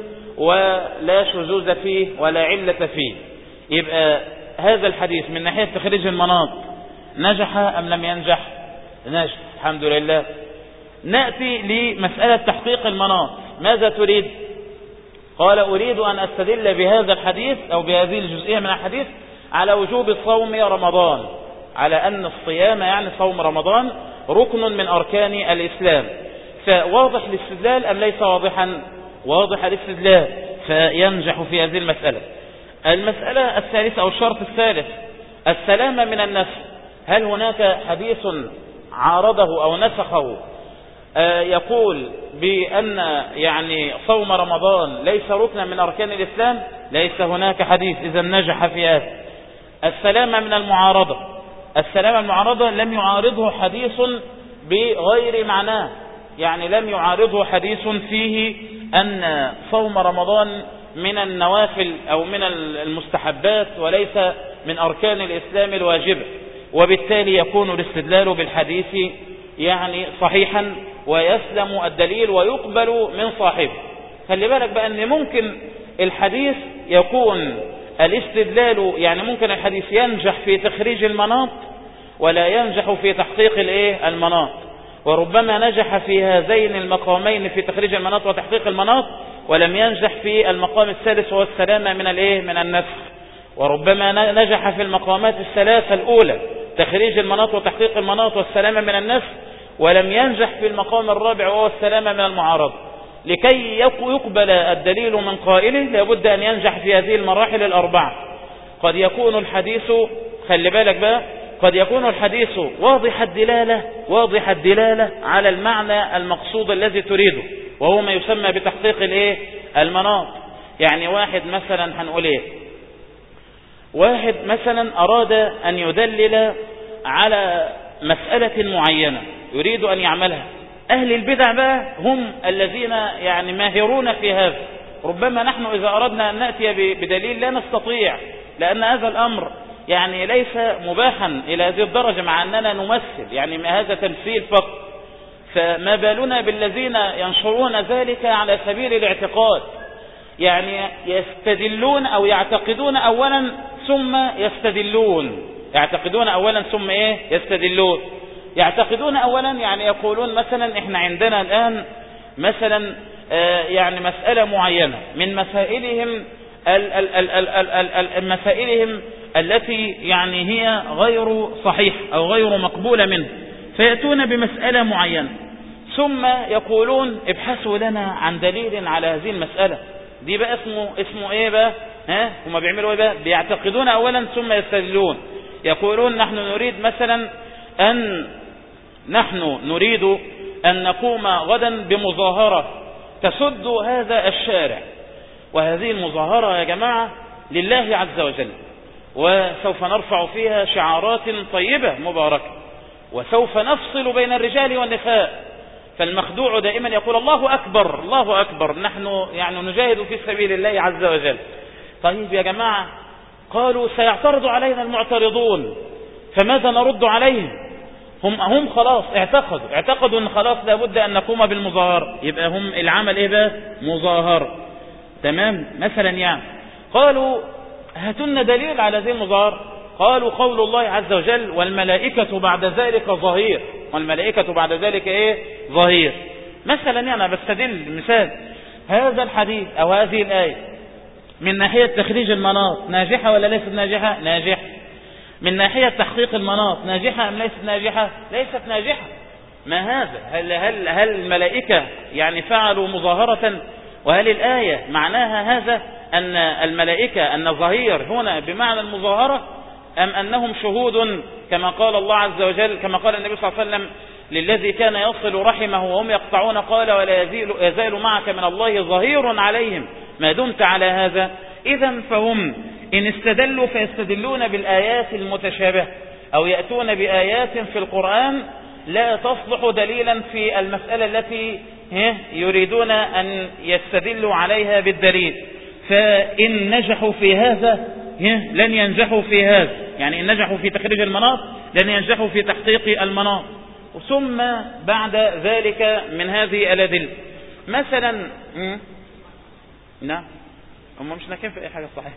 ولا شذوذ فيه ولا علة فيه. يبقى هذا الحديث من ناحية تخريج المناط نجح أم لم ينجح؟ نجح، الحمد لله. نأتي لمسألة تحقيق المناط. ماذا تريد؟ قال: أريد أن أستدل بهذا الحديث أو بهذه الجزئية من الحديث على وجوب صوم رمضان، على أن الصيام يعني صوم رمضان ركن من أركان الإسلام. فواضح الاستدلال أم ليس واضحا؟ واضح الاستدلال، فينجح في هذه المسألة. المسألة الثالثة أو الشرط الثالث: السلامة من النسخ. هل هناك حديث عارضه أو نسخه آه يقول بأن يعني صوم رمضان ليس ركنا من أركان الإسلام؟ ليس هناك حديث، إذا نجح في هذا. السلامة من المعارضة. السلامة من المعارضة لم يعارضه حديث بغير معناه، يعني لم يعارضه حديث فيه أن صوم رمضان من النوافل أو من المستحبات وليس من أركان الإسلام الواجبة، وبالتالي يكون الاستدلال بالحديث يعني صحيحا ويسلم الدليل ويقبل من صاحبه. خلي بالك بقى أن ممكن الحديث يكون الاستدلال، يعني ممكن الحديث ينجح في تخريج المناط ولا ينجح في تحقيق الايه المناط، وربما نجح في هذين المقامين في تخريج المناط وتحقيق المناط ولم ينجح في المقام الثالث وهو السلامة من الايه من النسخ، وربما نجح في المقامات الثلاثة الأولى تخريج المناط وتحقيق المناط والسلامة من النسخ، ولم ينجح في المقام الرابع وهو السلامة من المعارضة. لكي يقبل الدليل من قائله لابد أن ينجح في هذه المراحل الأربعة. قد يكون الحديث، خلي بالك بقى، قد يكون الحديث واضح الدلالة واضح الدلالة على المعنى المقصود الذي تريده، وهو ما يسمى بتحقيق الايه المناط. يعني واحد مثلا هنقول ايه واحد مثلا أراد أن يدلل على مسألة معينة يريد أن يعملها. أهل البدع بقى هم الذين يعني ماهرون في هذا. ربما نحن إذا أردنا أن نأتي بدليل لا نستطيع، لأن هذا الأمر يعني ليس مباحا إلى هذه الدرجة، مع أننا نمثل، يعني هذا تمثيل فقط. فما بالنا بالذين ينشرون ذلك على سبيل الاعتقاد، يعني يستدلون أو يعتقدون أولا ثم يستدلون، يعتقدون أولا ثم إيه يستدلون. يعتقدون أولا يعني يقولون مثلا إحنا عندنا الآن مثلا يعني مسألة معينة من مسائلهم مسائلهم التي يعني هي غير صحيحة أو غير مقبولة منه، فيأتون بمسألة معينة ثم يقولون ابحثوا لنا عن دليل على هذه المسألة دي. بقى اسمه اسمه ايه بقى؟ ها هم بيعملوا ايه بقى؟ بيعتقدون اولا ثم يستدلون. يقولون نحن نريد مثلا ان نحن نريد ان نقوم غدا بمظاهرة تسد هذا الشارع، وهذه المظاهرة يا جماعة لله عز وجل، وسوف نرفع فيها شعارات طيبة مباركة، وسوف نفصل بين الرجال والنساء. فالمخدوع دائما يقول الله أكبر الله أكبر، نحن يعني نجاهد في سبيل الله عز وجل. طيب يا جماعة، قالوا سيعترض علينا المعترضون، فماذا نرد عليهم؟ هم هم خلاص اعتقدوا اعتقدوا ان خلاص لابد ان نقوم بالمظاهرة، يبقى هم العمل ايه بقى؟ مظاهرة. تمام. مثلا يعني قالوا هاتوا دليل على هذه المظاهرة، قالوا قول الله عز وجل والملائكة بعد ذلك ظهير، والملائكة بعد ذلك ايه؟ ظهير. مثلا يعني انا بستدل مثال هذا الحديث او هذه الآية من ناحية تخريج المناط ناجحة ولا ليست ناجحة؟ ناجحة. من ناحية تحقيق المناط ناجحة ام ليست ناجحة؟ ليست ناجحة. ما هذا؟ هل, هل, هل الملائكة يعني فعلوا مظاهرة؟ وهل الآية معناها هذا أن الملائكة أن ظهير هنا بمعنى المظاهرة، أم أنهم شهود كما قال الله عز وجل، كما قال النبي صلى الله عليه وسلم للذي كان يصل رحمه وهم يقطعون قال ولا يزيل, يزال معك من الله ظهير عليهم ما دمت على هذا. إذن فهم إن استدلوا فيستدلون بالآيات المتشابهة أو يأتون بآيات في القرآن لا تصلح دليلا في المسألة التي يريدون أن يستدلوا عليها بالدليل. فإن نجحوا في هذا لن ينجحوا في هذا، يعني إن نجحوا في تخريج المناط لن ينجحوا في تحقيق المناط. ثم بعد ذلك من هذه الأدلة مثلا نعم هم مش ناكين في أي حاجة صحيح.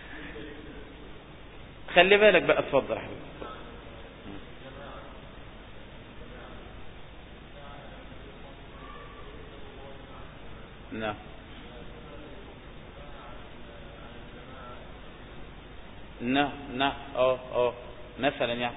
خلي بالك بقى، اتفضل يا حبيبي. نعم نعم نعم اه اه مثلا يعني.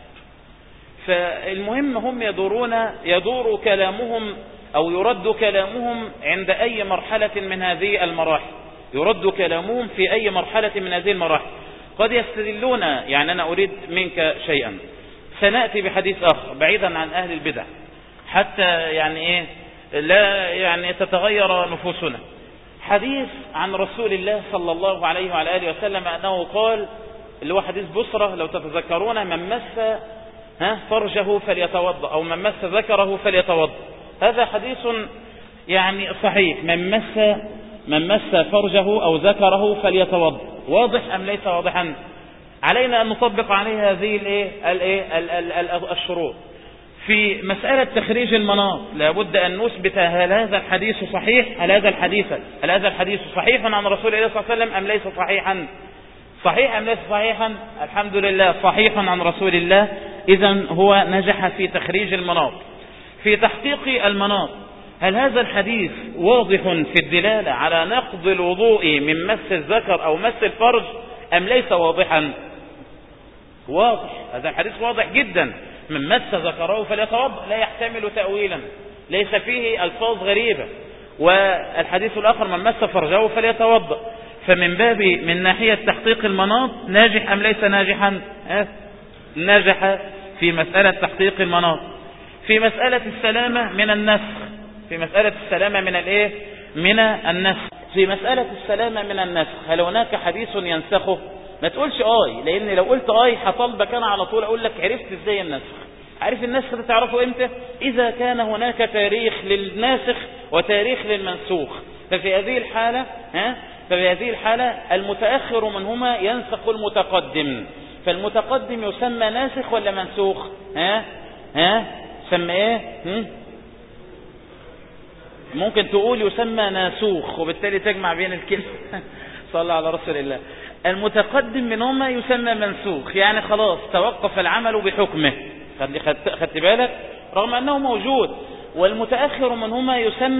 فالمهم هم يدورون يدور كلامهم او يرد كلامهم عند اي مرحلة من هذه المراحل، يرد كلامهم في اي مرحلة من هذه المراحل. قد يستدلون، يعني انا اريد منك شيئا، سنأتي بحديث اخر بعيدا عن اهل البدع حتى يعني ايه لا يعني تتغير نفوسنا. حديث عن رسول الله صلى الله عليه وعلى آله وسلم أنه قال، اللي هو حديث بصرة لو تتذكرون، من مس ها فرجه فليتوضأ أو من مس ذكره فليتوضأ. هذا حديث يعني صحيح، من مس من مس فرجه أو ذكره فليتوضأ. واضح أم ليس واضحا؟ علينا أن نطبق عليه هذه الايه الايه الشروط. في مسألة تخريج المناط لابد أن نثبت هل هذا الحديث صحيح، هل هذا الحديث هل هذا الحديث صحيح عن رسول الله صلى الله عليه وسلم أم ليس صحيحا؟ صحيح أم ليس صحيحا؟ الحمد لله صحيح عن رسول الله. إذن هو نجح في تخريج المناط. في تحقيق المناط هل هذا الحديث واضح في الدلالة على نقض الوضوء من مس الذكر أو مس الفرج أم ليس واضحا؟ واضح، هذا الحديث واضح جدا. من مس ذكره فليتوضأ لا يحتمل تأويلا، ليس فيه ألفاظ غريبة. والحديث الآخر من مس فرجه فليتوضأ. فمن باب من ناحية تحقيق المناط ناجح أم ليس ناجحا؟ نجح في مسألة تحقيق المناط. في مسألة السلامة من النسخ، في مسألة السلامة من الايه من النسخ في مسألة السلامة من النسخ هل هناك حديث ينسخه؟ ما تقولش آي، لأن لو قلت آي هطالبك أنا على طول أقول لك عرفت إزاي النسخ؟ عارف النسخ ده تعرفه إمتى؟ إذا كان هناك تاريخ للناسخ وتاريخ للمنسوخ. ففي هذه الحالة ها ففي هذه الحالة المتأخر منهما ينسخ المتقدم. فالمتقدم يسمى ناسخ ولا منسوخ؟ ها ها سمى ايه؟ هم؟ ممكن تقول يسمى ناسوخ وبالتالي تجمع بين الكلمة. صلى على رسول الله. المتقدم منهما يسمى منسوخ، يعني خلاص توقف العمل بحكمه. خدت بالك؟ رغم أنه موجود. والمتأخر منهما يسمى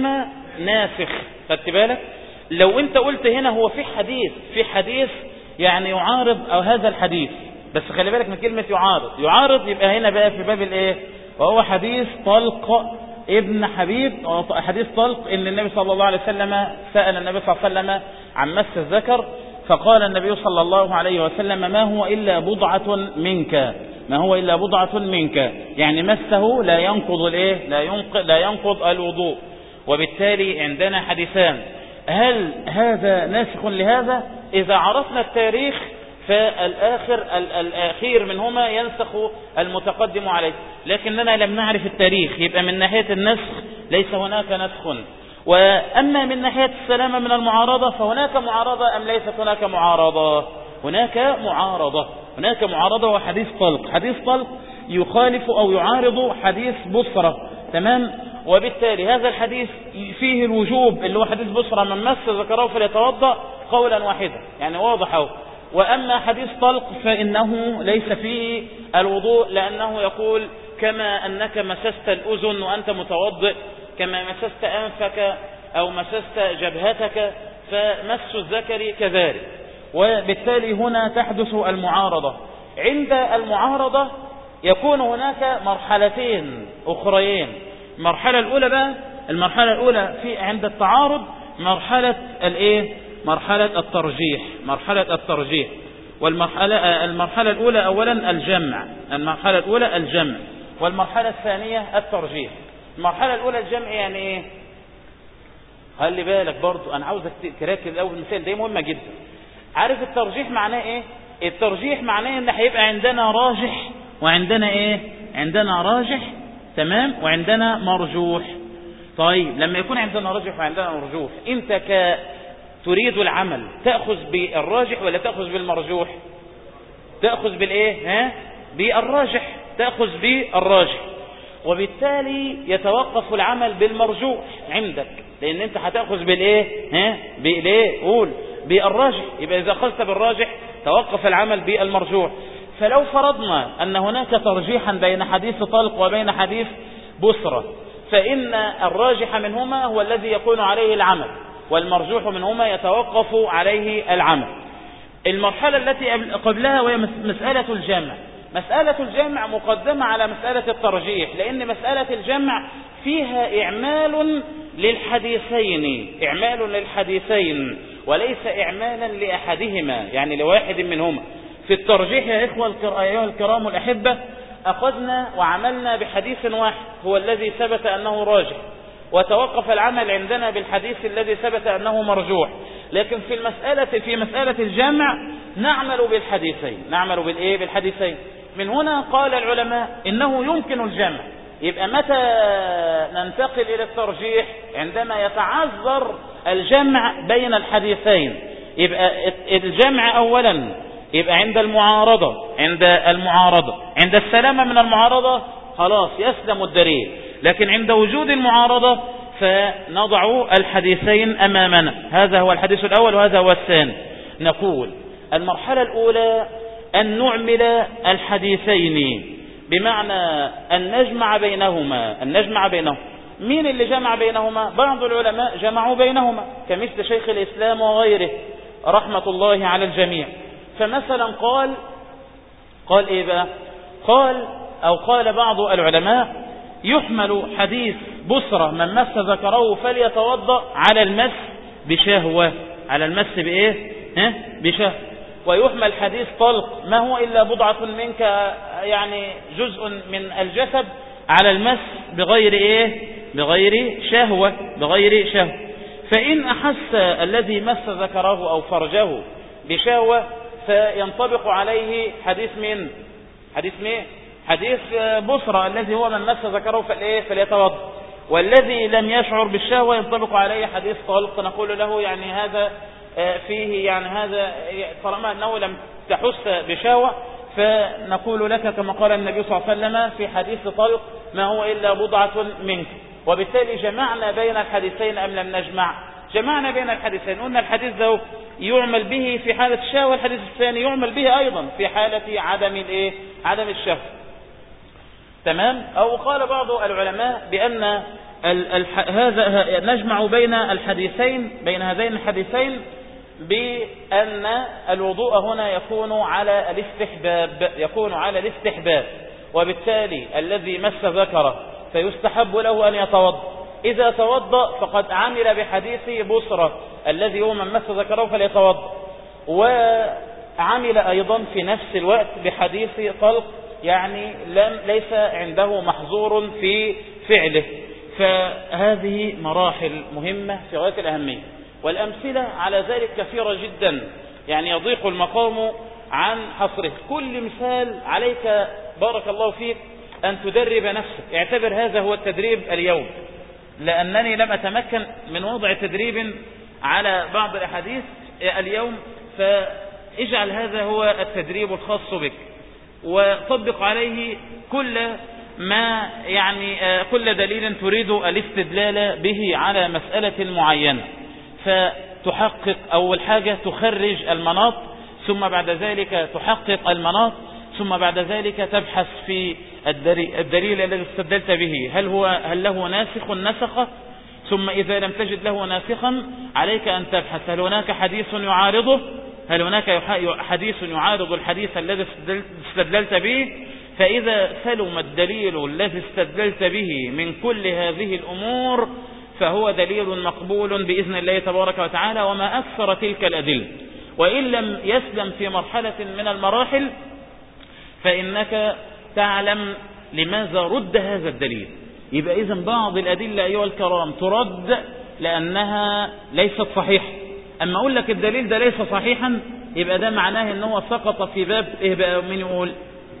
ناسخ. خدت بالك؟ لو انت قلت هنا هو في حديث في حديث يعني يعارض او هذا الحديث، بس خلي بالك من كلمة يعارض. يعارض يبقى هنا بقى في باب الايه، وهو حديث طلق ابن حبيب، حديث طلق ان النبي صلى الله عليه وسلم سأل النبي صلى الله عليه وسلم عن مس الذكر، فقال النبي صلى الله عليه وسلم ما هو إلا بضعة منك، ما هو إلا بضعة منك، يعني مسه لا ينقض الايه، لا ينقض لا ينقض الوضوء. وبالتالي عندنا حديثان، هل هذا ناسخ لهذا؟ إذا عرفنا التاريخ فالآخر الأخير منهما ينسخ المتقدم عليه، لكننا لم نعرف التاريخ، يبقى من ناحية النسخ ليس هناك نسخ. وأما من ناحية السلامة من المعارضة فهناك معارضة أم ليست هناك معارضة؟ هناك معارضة، هناك معارضة. وحديث طلق، حديث طلق يخالف أو يعارض حديث بصرة. تمام؟ وبالتالي هذا الحديث فيه الوجوب اللي هو حديث بصرة من مس ذكره فليتوضأ قولا واحدا، يعني واضح أهو. وأما حديث طلق فإنه ليس فيه الوضوء، لأنه يقول كما أنك مسست الأذن وأنت متوضئ، كما مسست أنفك أو مسست جبهتك فمس الذكر كذلك. وبالتالي هنا تحدث المعارضة. عند المعارضة يكون هناك مرحلتين أخريين. المرحلة الأولى بقى، المرحلة الأولى في عند التعارض مرحلة الإيه؟ مرحلة الترجيح، مرحلة الترجيح. والمرحلة المرحلة الأولى أولا الجمع، المرحلة الأولى الجمع، والمرحلة الثانية الترجيح. المرحلة الأولى الجمع يعني إيه؟ خلي بالك برضو أنا عاوزك تركز أول مثال ده مهمة جدا. عارف الترجيح معناه إيه؟ الترجيح معناه إن هيبقى عندنا راجح وعندنا إيه؟ عندنا راجح، تمام، وعندنا مرجوح. طيب لما يكون عندنا راجح وعندنا مرجوح، أنت ك تريد العمل تأخذ بالراجح ولا تأخذ بالمرجوح؟ تأخذ بالإيه؟ ها؟ بالراجح، تأخذ بالراجح. وبالتالي يتوقف العمل بالمرجوح عندك، لأن أنت هتأخذ بالإيه؟ ها؟ بالإيه؟ قول بالراجح. يبقى إذا أخذت بالراجح توقف العمل بالمرجوح. فلو فرضنا أن هناك ترجيحا بين حديث طلق وبين حديث بصرة، فإن الراجح منهما هو الذي يكون عليه العمل، والمرجوح منهما يتوقف عليه العمل. المرحلة التي قبلها وهي مسألة الجمع. مسألة الجمع مقدمة على مسألة الترجيح، لأن مسألة الجمع فيها إعمال للحديثين، إعمال للحديثين وليس إعمالا لأحدهما، يعني لواحد منهما. في الترجيح يا إخوة أيها الكرام الأحبة أخذنا وعملنا بحديث واحد هو الذي ثبت أنه راجح، وتوقف العمل عندنا بالحديث الذي ثبت أنه مرجوح. لكن في المسألة في مسألة الجمع نعمل بالحديثين، نعمل بالإيه؟ بالحديثين. من هنا قال العلماء إنه يمكن الجمع. يبقى متى ننتقل إلى الترجيح؟ عندما يتعذر الجمع بين الحديثين. يبقى الجمع أولا يبقى عند المعارضة، عند المعارضة عند السلامة من المعارضة خلاص يسلم الدليل. لكن عند وجود المعارضة فنضع الحديثين أمامنا، هذا هو الحديث الأول وهذا هو الثاني. نقول المرحلة الأولى أن نعمل الحديثين، بمعنى أن نجمع بينهما، أن نجمع بينهما. مين اللي جمع بينهما؟ بعض العلماء جمعوا بينهما كمثل شيخ الإسلام وغيره رحمة الله على الجميع. فمثلا قال قال إيه بقى؟ قال أو قال بعض العلماء يحمل حديث بصرة من مس ذكره فليتوضأ على المس بشهوة، على المس بإيه؟ ها؟ بشهوة. ويحمل حديث طلق ما هو إلا بضعة منك، يعني جزء من الجسد، على المس بغير إيه؟ بغير شهوة، بغير شهوة. فإن أحس الذي مس ذكره أو فرجه بشهوة فينطبق عليه حديث من حديث مين؟ حديث بصرة الذي هو من مس ذكره فالايه فليتوضأ. والذي لم يشعر بالشهوة ينطبق عليه حديث طلق، نقول له يعني هذا فيه يعني هذا طالما أنه لم تحس بشهوة فنقول لك كما قال النبي صلى الله عليه وسلم في حديث طلق ما هو إلا بضعة منك. وبالتالي جمعنا بين الحديثين أم لم نجمع؟ جمعنا بين الحديثين. قلنا الحديث ده يعمل به في حالة الشهوة، والحديث الثاني يعمل به أيضا في حالة عدم الايه عدم الشهوة. تمام. أو قال بعض العلماء بأن هذا نجمع بين الحديثين بين هذين الحديثين بأن الوضوء هنا يكون على الاستحباب يكون على الاستحباب وبالتالي الذي مس ذكره فيستحب له أن يتوضأ. إذا توضأ فقد عمل بحديث بصرة الذي هو من مس ذكره فليتوضأ، وعمل أيضا في نفس الوقت بحديث طلق يعني لم ليس عنده محظور في فعله. فهذه مراحل مهمة في غاية الأهمية، والأمثلة على ذلك كثيرة جدا يعني يضيق المقام عن حصره. كل مثال عليك بارك الله فيك أن تدرب نفسك، اعتبر هذا هو التدريب اليوم، لأنني لم أتمكن من وضع تدريب على بعض الأحاديث اليوم، فاجعل هذا هو التدريب الخاص بك وطبق عليه كل ما يعني كل دليل تريد الاستدلال به على مسألة معينة. فتحقق أول حاجة تخرج المناط، ثم بعد ذلك تحقق المناط، ثم بعد ذلك تبحث في الدليل الذي استدلت به هل هو هل له ناسخ نسخه، ثم إذا لم تجد له ناسخا عليك أن تبحث هل هناك حديث يعارضه هل هناك حديث يعارض الحديث الذي استدللت به. فإذا سلم الدليل الذي استدللت به من كل هذه الأمور فهو دليل مقبول بإذن الله تبارك وتعالى، وما أكثر تلك الأدلة. وإن لم يسلم في مرحلة من المراحل فإنك تعلم لماذا رد هذا الدليل. يبقى إذن بعض الأدلة أيها الكرام ترد لأنها ليست صحيحة. أما أقول لك الدليل ده ليس صحيحا يبقى ده معناه أنه سقط في باب إيه بقى؟ من يقول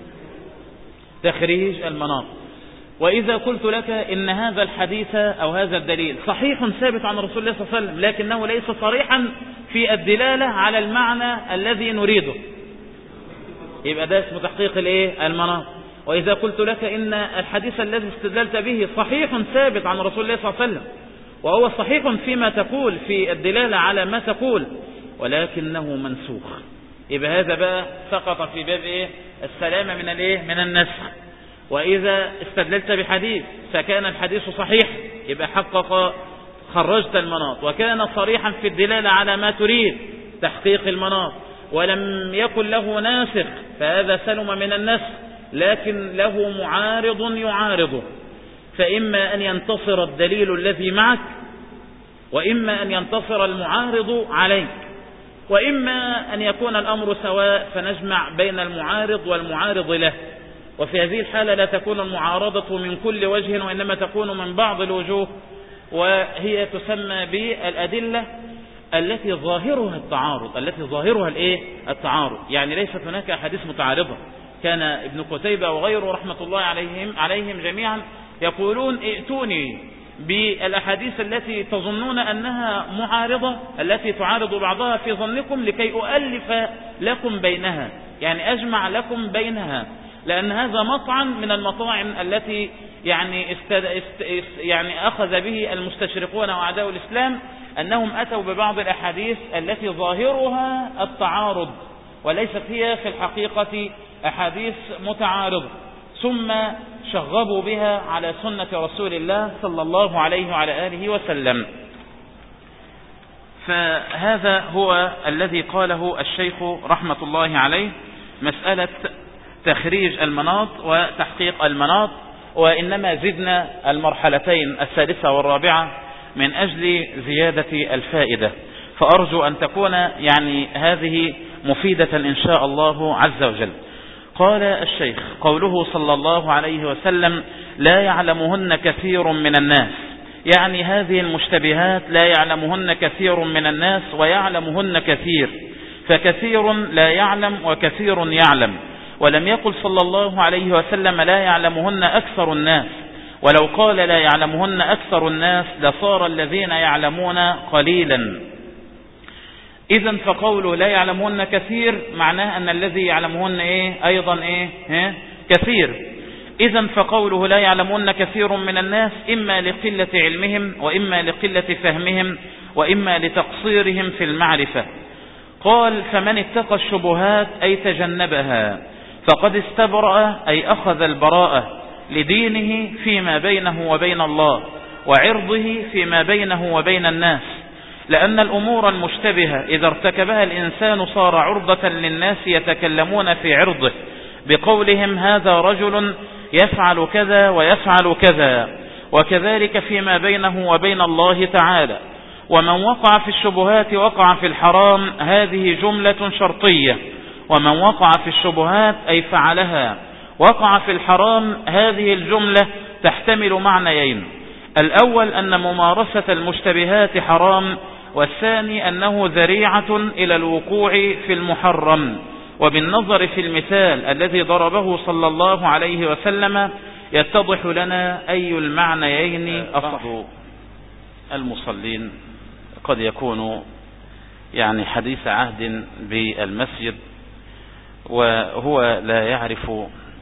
تخريج المناط. وإذا قلت لك إن هذا الحديث أو هذا الدليل صحيح ثابت عن رسول الله صلى الله عليه وسلم لكنه ليس صريحا في الدلالة على المعنى الذي نريده، يبقى ده اسمه تحقيق الايه المناط. وإذا قلت لك إن الحديث الذي استدلت به صحيح ثابت عن رسول الله صلى الله عليه وسلم وهو صحيح فيما تقول في الدلالة على ما تقول ولكنه منسوخ، يبقى هذا بقى سقط في باب ايه السلامة من الايه من النسخ. وإذا استدللت بحديث فكان الحديث صحيح يبقى حقق خرجت المناط، وكان صريحا في الدلالة على ما تريد تحقيق المناط، ولم يكن له ناسخ فهذا سلم من النسخ لكن له معارض يعارضه. فإما أن ينتصر الدليل الذي معك وإما أن ينتصر المعارض عليك، وإما أن يكون الأمر سواء فنجمع بين المعارض والمعارض له. وفي هذه الحالة لا تكون المعارضة من كل وجه وإنما تكون من بعض الوجوه، وهي تسمى بالأدلة التي ظاهرها التعارض التي ظاهرها الايه التعارض يعني ليست هناك أحاديث متعارضة. كان ابن قتيبة وغيره رحمة الله عليهم عليهم جميعا يقولون ائتوني بالأحاديث التي تظنون أنها معارضة التي تعارض بعضها في ظنكم لكي أؤلف لكم بينها، يعني أجمع لكم بينها، لأن هذا مطعن من المطاعن التي يعني استد... است... يعني أخذ به المستشرقون وأعداء الإسلام، أنهم أتوا ببعض الأحاديث التي ظاهرها التعارض وليست هي في الحقيقة أحاديث متعارضة، ثم شغبوا بها على سنة رسول الله صلى الله عليه وعلى آله وسلم. فهذا هو الذي قاله الشيخ رحمة الله عليه، مسألة تخريج المناط وتحقيق المناط. وإنما زدنا المرحلتين الثالثة والرابعة من أجل زيادة الفائدة، فأرجو أن تكون يعني هذه مفيدة إن شاء الله عز وجل. قال الشيخ قوله صلى الله عليه وسلم لا يعلمهن كثير من الناس، يعني هذه المشتبهات لا يعلمهن كثير من الناس ويعلمهن كثير، فكثير لا يعلم وكثير يعلم. ولم يقل صلى الله عليه وسلم لا يعلمهن أكثر الناس، ولو قال لا يعلمهن أكثر الناس لصار الذين يعلمون قليلا. إذن فقوله لا يعلمهن كثير معناه أن الذي يعلمهن إيه أيضا إيه ها كثير. إذن فقوله لا يعلمهن كثير من الناس إما لقلة علمهم وإما لقلة فهمهم وإما لتقصيرهم في المعرفة. قال فمن اتقى الشبهات أي تجنبها فقد استبرأ أي أخذ البراءة لدينه فيما بينه وبين الله، وعرضه فيما بينه وبين الناس، لأن الأمور المشتبهة إذا ارتكبها الإنسان صار عرضة للناس يتكلمون في عرضه بقولهم هذا رجل يفعل كذا ويفعل كذا، وكذلك فيما بينه وبين الله تعالى. ومن وقع في الشبهات وقع في الحرام، هذه جملة شرطية. ومن وقع في الشبهات أي فعلها وقع في الحرام، هذه الجملة تحتمل معنيين: الأول أن ممارسة المشتبهات حرام، والثاني أنه ذريعة إلى الوقوع في المحرم. وبالنظر في المثال الذي ضربه صلى الله عليه وسلم يتضح لنا أي المعنيين أصح. المصلين قد يكون يعني حديث عهد بالمسجد، وهو لا يعرف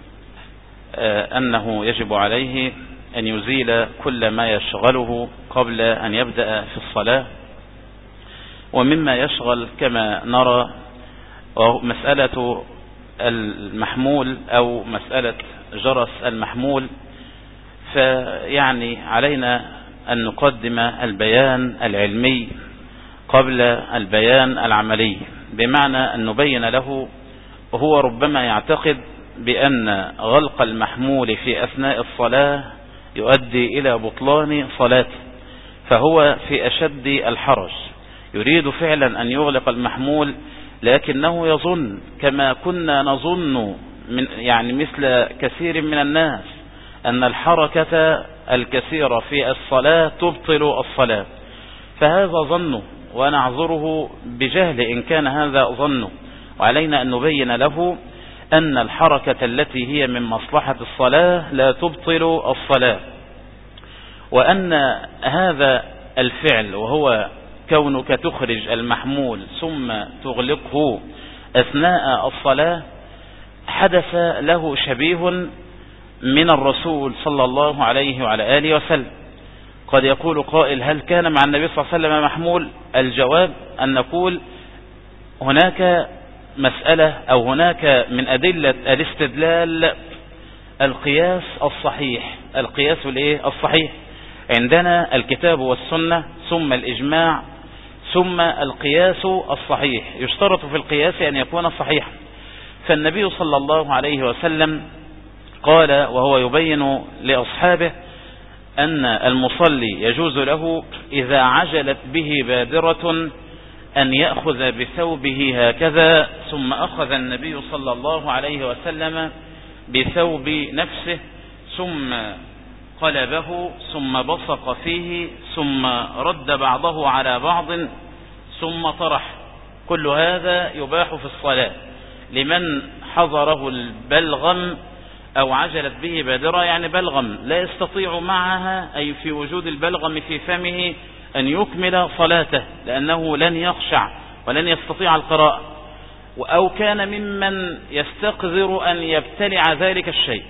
أنه يجب عليه أن يزيل كل ما يشغله قبل أن يبدأ في الصلاة. ومما يشغل كما نرى مسألة المحمول أو مسألة جرس المحمول، فيعني علينا أن نقدم البيان العلمي قبل البيان العملي، بمعنى أن نبين له. هو ربما يعتقد بأن غلق المحمول في أثناء الصلاة يؤدي إلى بطلان صلاته، فهو في أشد الحرج، يريد فعلا أن يغلق المحمول، لكنه يظن كما كنا نظن من يعني مثل كثير من الناس أن الحركة الكثيرة في الصلاة تبطل الصلاة، فهذا ظنه ونعذره بجهل إن كان هذا ظنه. وعلينا أن نبين له أن الحركة التي هي من مصلحة الصلاة لا تبطل الصلاة، وأن هذا الفعل وهو كونك تخرج المحمول ثم تغلقه أثناء الصلاة حدث له شبيه من الرسول صلى الله عليه وعلى آله وسلم. قد يقول قائل: هل كان مع النبي صلى الله عليه وسلم محمول؟ الجواب أن نقول هناك مسألة أو هناك من أدلة الاستدلال القياس الصحيح. القياس الايه الصحيح عندنا الكتاب والسنة، ثم الإجماع، ثم القياس الصحيح. يشترط في القياس أن يكون صحيحا. فالنبي صلى الله عليه وسلم قال وهو يبين لأصحابه أن المصلي يجوز له إذا عجلت به بادرة أن يأخذ بثوبه هكذا، ثم أخذ النبي صلى الله عليه وسلم بثوب نفسه ثم قلبه ثم بصق فيه ثم رد بعضه على بعض ثم طرح. كل هذا يباح في الصلاة لمن حضره البلغم أو عجلت به بادرة، يعني بلغم لا يستطيع معها أي في وجود البلغم في فمه أن يكمل صلاته لأنه لن يخشع ولن يستطيع القراءة، أو كان ممن يستقذر أن يبتلع ذلك الشيء،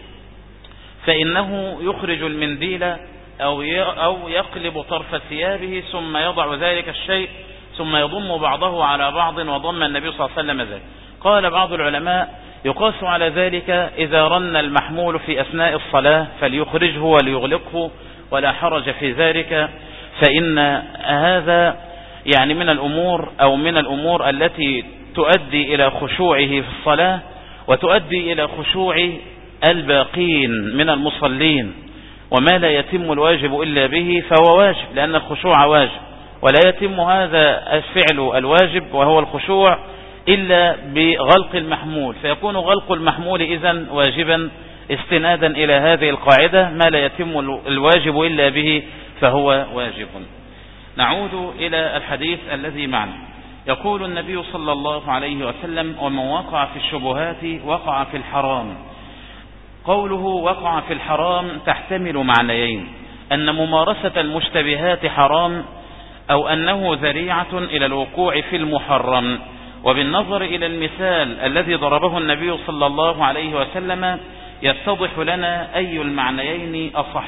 فإنه يخرج المنديل أو أو يقلب طرف ثيابه ثم يضع ذلك الشيء ثم يضم بعضه على بعض، وضم النبي صلى الله عليه وسلم ذلك. قال بعض العلماء يقاس على ذلك إذا رن المحمول في أثناء الصلاة فليخرجه وليغلقه ولا حرج في ذلك، فإن هذا يعني من الأمور أو من الأمور التي تؤدي إلى خشوعه في الصلاة وتؤدي إلى خشوع الباقين من المصلين. وما لا يتم الواجب إلا به فهو واجب، لأن الخشوع واجب، ولا يتم هذا الفعل الواجب وهو الخشوع إلا بغلق المحمول، فيكون غلق المحمول إذن واجبا استنادا إلى هذه القاعدة: ما لا يتم الواجب إلا به فهو واجب. نعود إلى الحديث الذي معنا. يقول النبي صلى الله عليه وسلم: ومن وقع في الشبهات وقع في الحرام. قوله وقع في الحرام تحتمل معنيين: أن ممارسة المشتبهات حرام، أو أنه ذريعة إلى الوقوع في المحرم. وبالنظر إلى المثال الذي ضربه النبي صلى الله عليه وسلم يتضح لنا أي المعنيين أصح.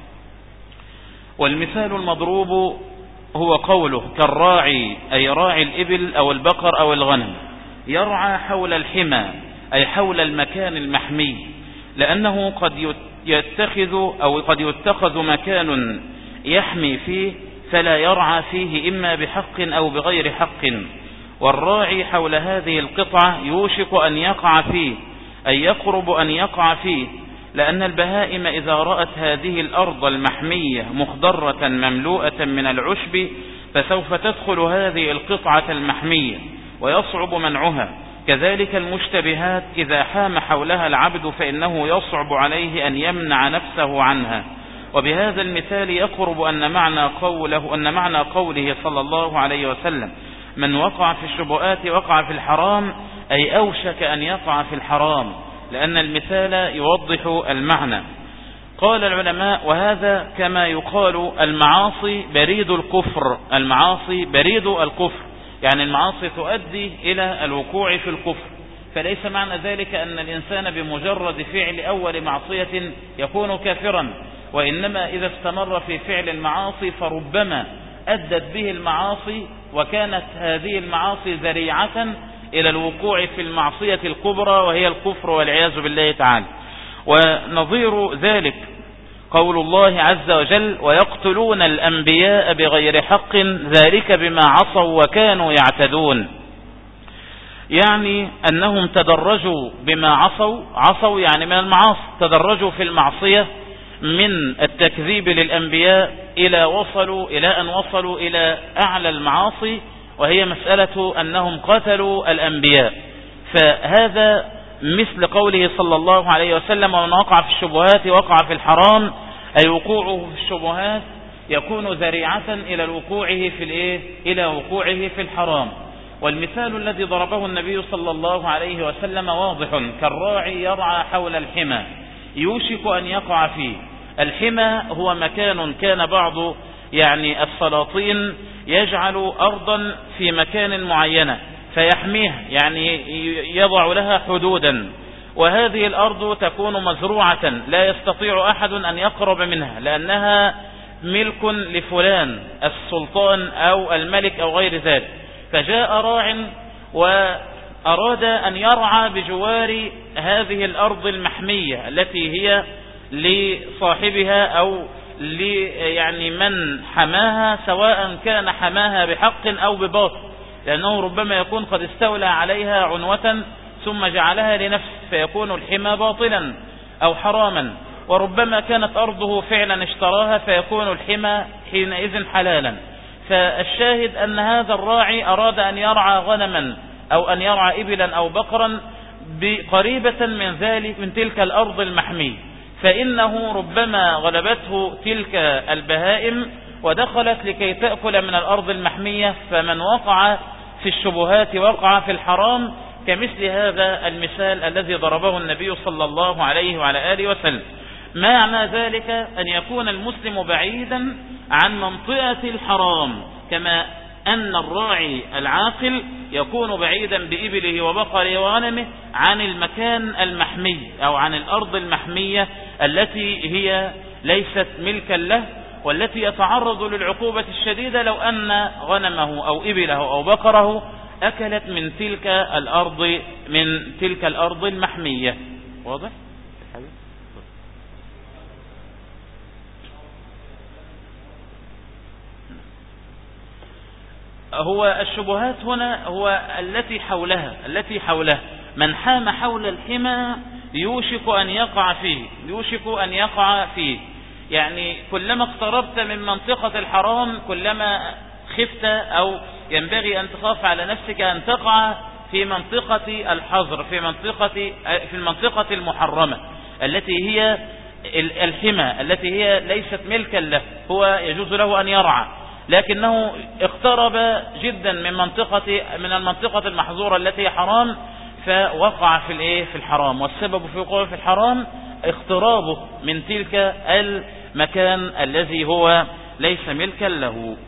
والمثال المضروب هو قوله: كالراعي، أي راعي الإبل أو البقر أو الغنم، يرعى حول الحمى أي حول المكان المحمي، لأنه قد يتخذ أو قد يتخذ مكان يحمي فيه فلا يرعى فيه إما بحق أو بغير حق، والراعي حول هذه القطعة يوشك أن يقع فيه، أي يقرب أن يقع فيه، لأن البهائم إذا رأت هذه الأرض المحمية مخضرة مملوءة من العشب فسوف تدخل هذه القطعة المحمية ويصعب منعها. كذلك المشتبهات إذا حام حولها العبد فإنه يصعب عليه أن يمنع نفسه عنها. وبهذا المثال يقرب أن معنى قوله, أن معنى قوله صلى الله عليه وسلم من وقع في الشبهات وقع في الحرام، أي أوشك أن يقع في الحرام، لأن المثال يوضح المعنى. قال العلماء وهذا كما يقال المعاصي بريد الكفر، المعاصي بريد الكفر، يعني المعاصي تؤدي إلى الوقوع في الكفر، فليس معنى ذلك أن الإنسان بمجرد فعل أول معصية يكون كافرا، وإنما إذا استمر في فعل المعاصي فربما أدت به المعاصي وكانت هذه المعاصي ذريعة إلى الوقوع في المعصية الكبرى وهي الكفر والعياذ بالله تعالى. ونظير ذلك قول الله عز وجل ويقتلون الأنبياء بغير حق ذلك بما عصوا وكانوا يعتدون، يعني أنهم تدرجوا بما عصوا، عصوا يعني من المعاصي، تدرجوا في المعصية من التكذيب للأنبياء إلى وصلوا إلى أن وصلوا إلى أعلى المعاصي وهي مسألة أنهم قتلوا الأنبياء. فهذا مثل قوله صلى الله عليه وسلم ومن وقع في الشبهات وقع في الحرام، أي وقوعه في الشبهات يكون ذريعة إلى وقوعه في الإيه؟ إلى وقوعه في الحرام. والمثال الذي ضربه النبي صلى الله عليه وسلم واضح، كالراعي يرعى حول الحمى يوشك أن يقع فيه. الحمى هو مكان كان بعض يعني السلاطين يجعل أرضا في مكان معينة فيحميها، يعني يضع لها حدودا، وهذه الأرض تكون مزروعة لا يستطيع أحد أن يقرب منها لأنها ملك لفلان السلطان أو الملك أو غير ذلك. فجاء راع وأراد أن يرعى بجوار هذه الأرض المحمية التي هي لصاحبها أو يعني من حماها، سواء كان حماها بحق أو بباطل، لأنه ربما يكون قد استولى عليها عنوة ثم جعلها لنفسه فيكون الحمى باطلا أو حراما، وربما كانت أرضه فعلا اشتراها فيكون الحمى حينئذ حلالا. فالشاهد أن هذا الراعي أراد أن يرعى غنما أو أن يرعى إبلا أو بقرا بقريبة من ذلك من تلك الأرض المحمية، فإنه ربما غلبته تلك البهائم ودخلت لكي تأكل من الأرض المحمية، فمن وقع في الشبهات وقع في الحرام، كمثل هذا المثال الذي ضربه النبي صلى الله عليه وعلى آله وسلم. معنى ذلك أن يكون المسلم بعيدا عن منطقة الحرام، كما أن الراعي العاقل يكون بعيدا بإبله وبقره وغنمه عن المكان المحمي أو عن الأرض المحمية التي هي ليست ملكا له، والتي يتعرض للعقوبة الشديدة لو أن غنمه أو إبله أو بقره أكلت من تلك الأرض من تلك الأرض المحمية. واضح؟ هو الشبهات هنا هو التي حولها التي حولها من حام حول الحمى يوشك أن يقع فيه يوشك أن يقع فيه يعني كلما اقتربت من منطقة الحرام كلما خفت أو ينبغي أن تخاف على نفسك أن تقع في منطقة الحظر، في منطقة في المنطقة المحرمة التي هي الحمى التي هي ليست ملكا له، هو يجوز له أن يرعى، لكنه اقترب جدا من منطقة من المنطقة المحظورة التي هي حرام فوقع في الايه في الحرام. والسبب في وقوعه في الحرام اقترابه من تلك المكان الذي هو ليس ملكا له.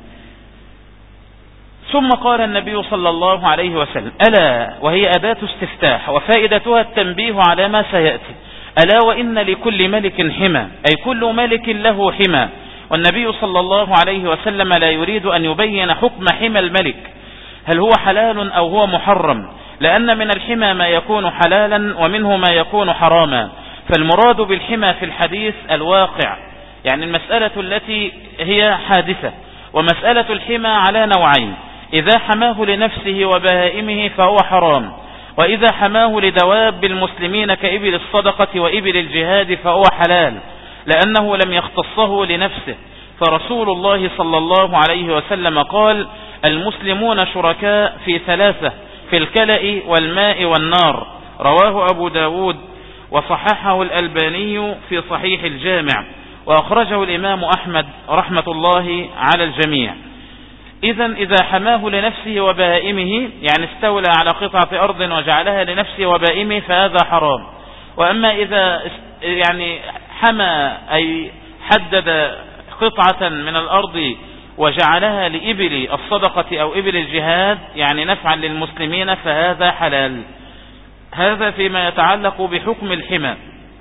ثم قال النبي صلى الله عليه وسلم: ألا وهي أداة استفتاح وفائدتها التنبيه على ما سيأتي، ألا وإن لكل ملك حمى، أي كل ملك له حمى. والنبي صلى الله عليه وسلم لا يريد أن يبين حكم حمى الملك هل هو حلال أو هو محرم، لأن من الحمى ما يكون حلالا ومنه ما يكون حراما، فالمراد بالحمى في الحديث الواقع يعني المسألة التي هي حادثة. ومسألة الحمى على نوعين: إذا حماه لنفسه وبهائمه فهو حرام، وإذا حماه لدواب المسلمين كإبل الصدقة وإبل الجهاد فهو حلال، لأنه لم يختصه لنفسه. فرسول الله صلى الله عليه وسلم قال: المسلمون شركاء في ثلاثة: في الكلأ والماء والنار. رواه أبو داود وصححه الألباني في صحيح الجامع، وأخرجه الإمام أحمد رحمة الله على الجميع. إذن إذا حماه لنفسه وبهائمه، يعني استولى على قطعة أرض وجعلها لنفسه وبهائمه، فهذا حرام. وأما إذا يعني حمى أي حدد قطعة من الأرض وجعلها لإبل الصدقة أو إبل الجهاد، يعني نفعا للمسلمين، فهذا حلال. هذا فيما يتعلق بحكم الحمى.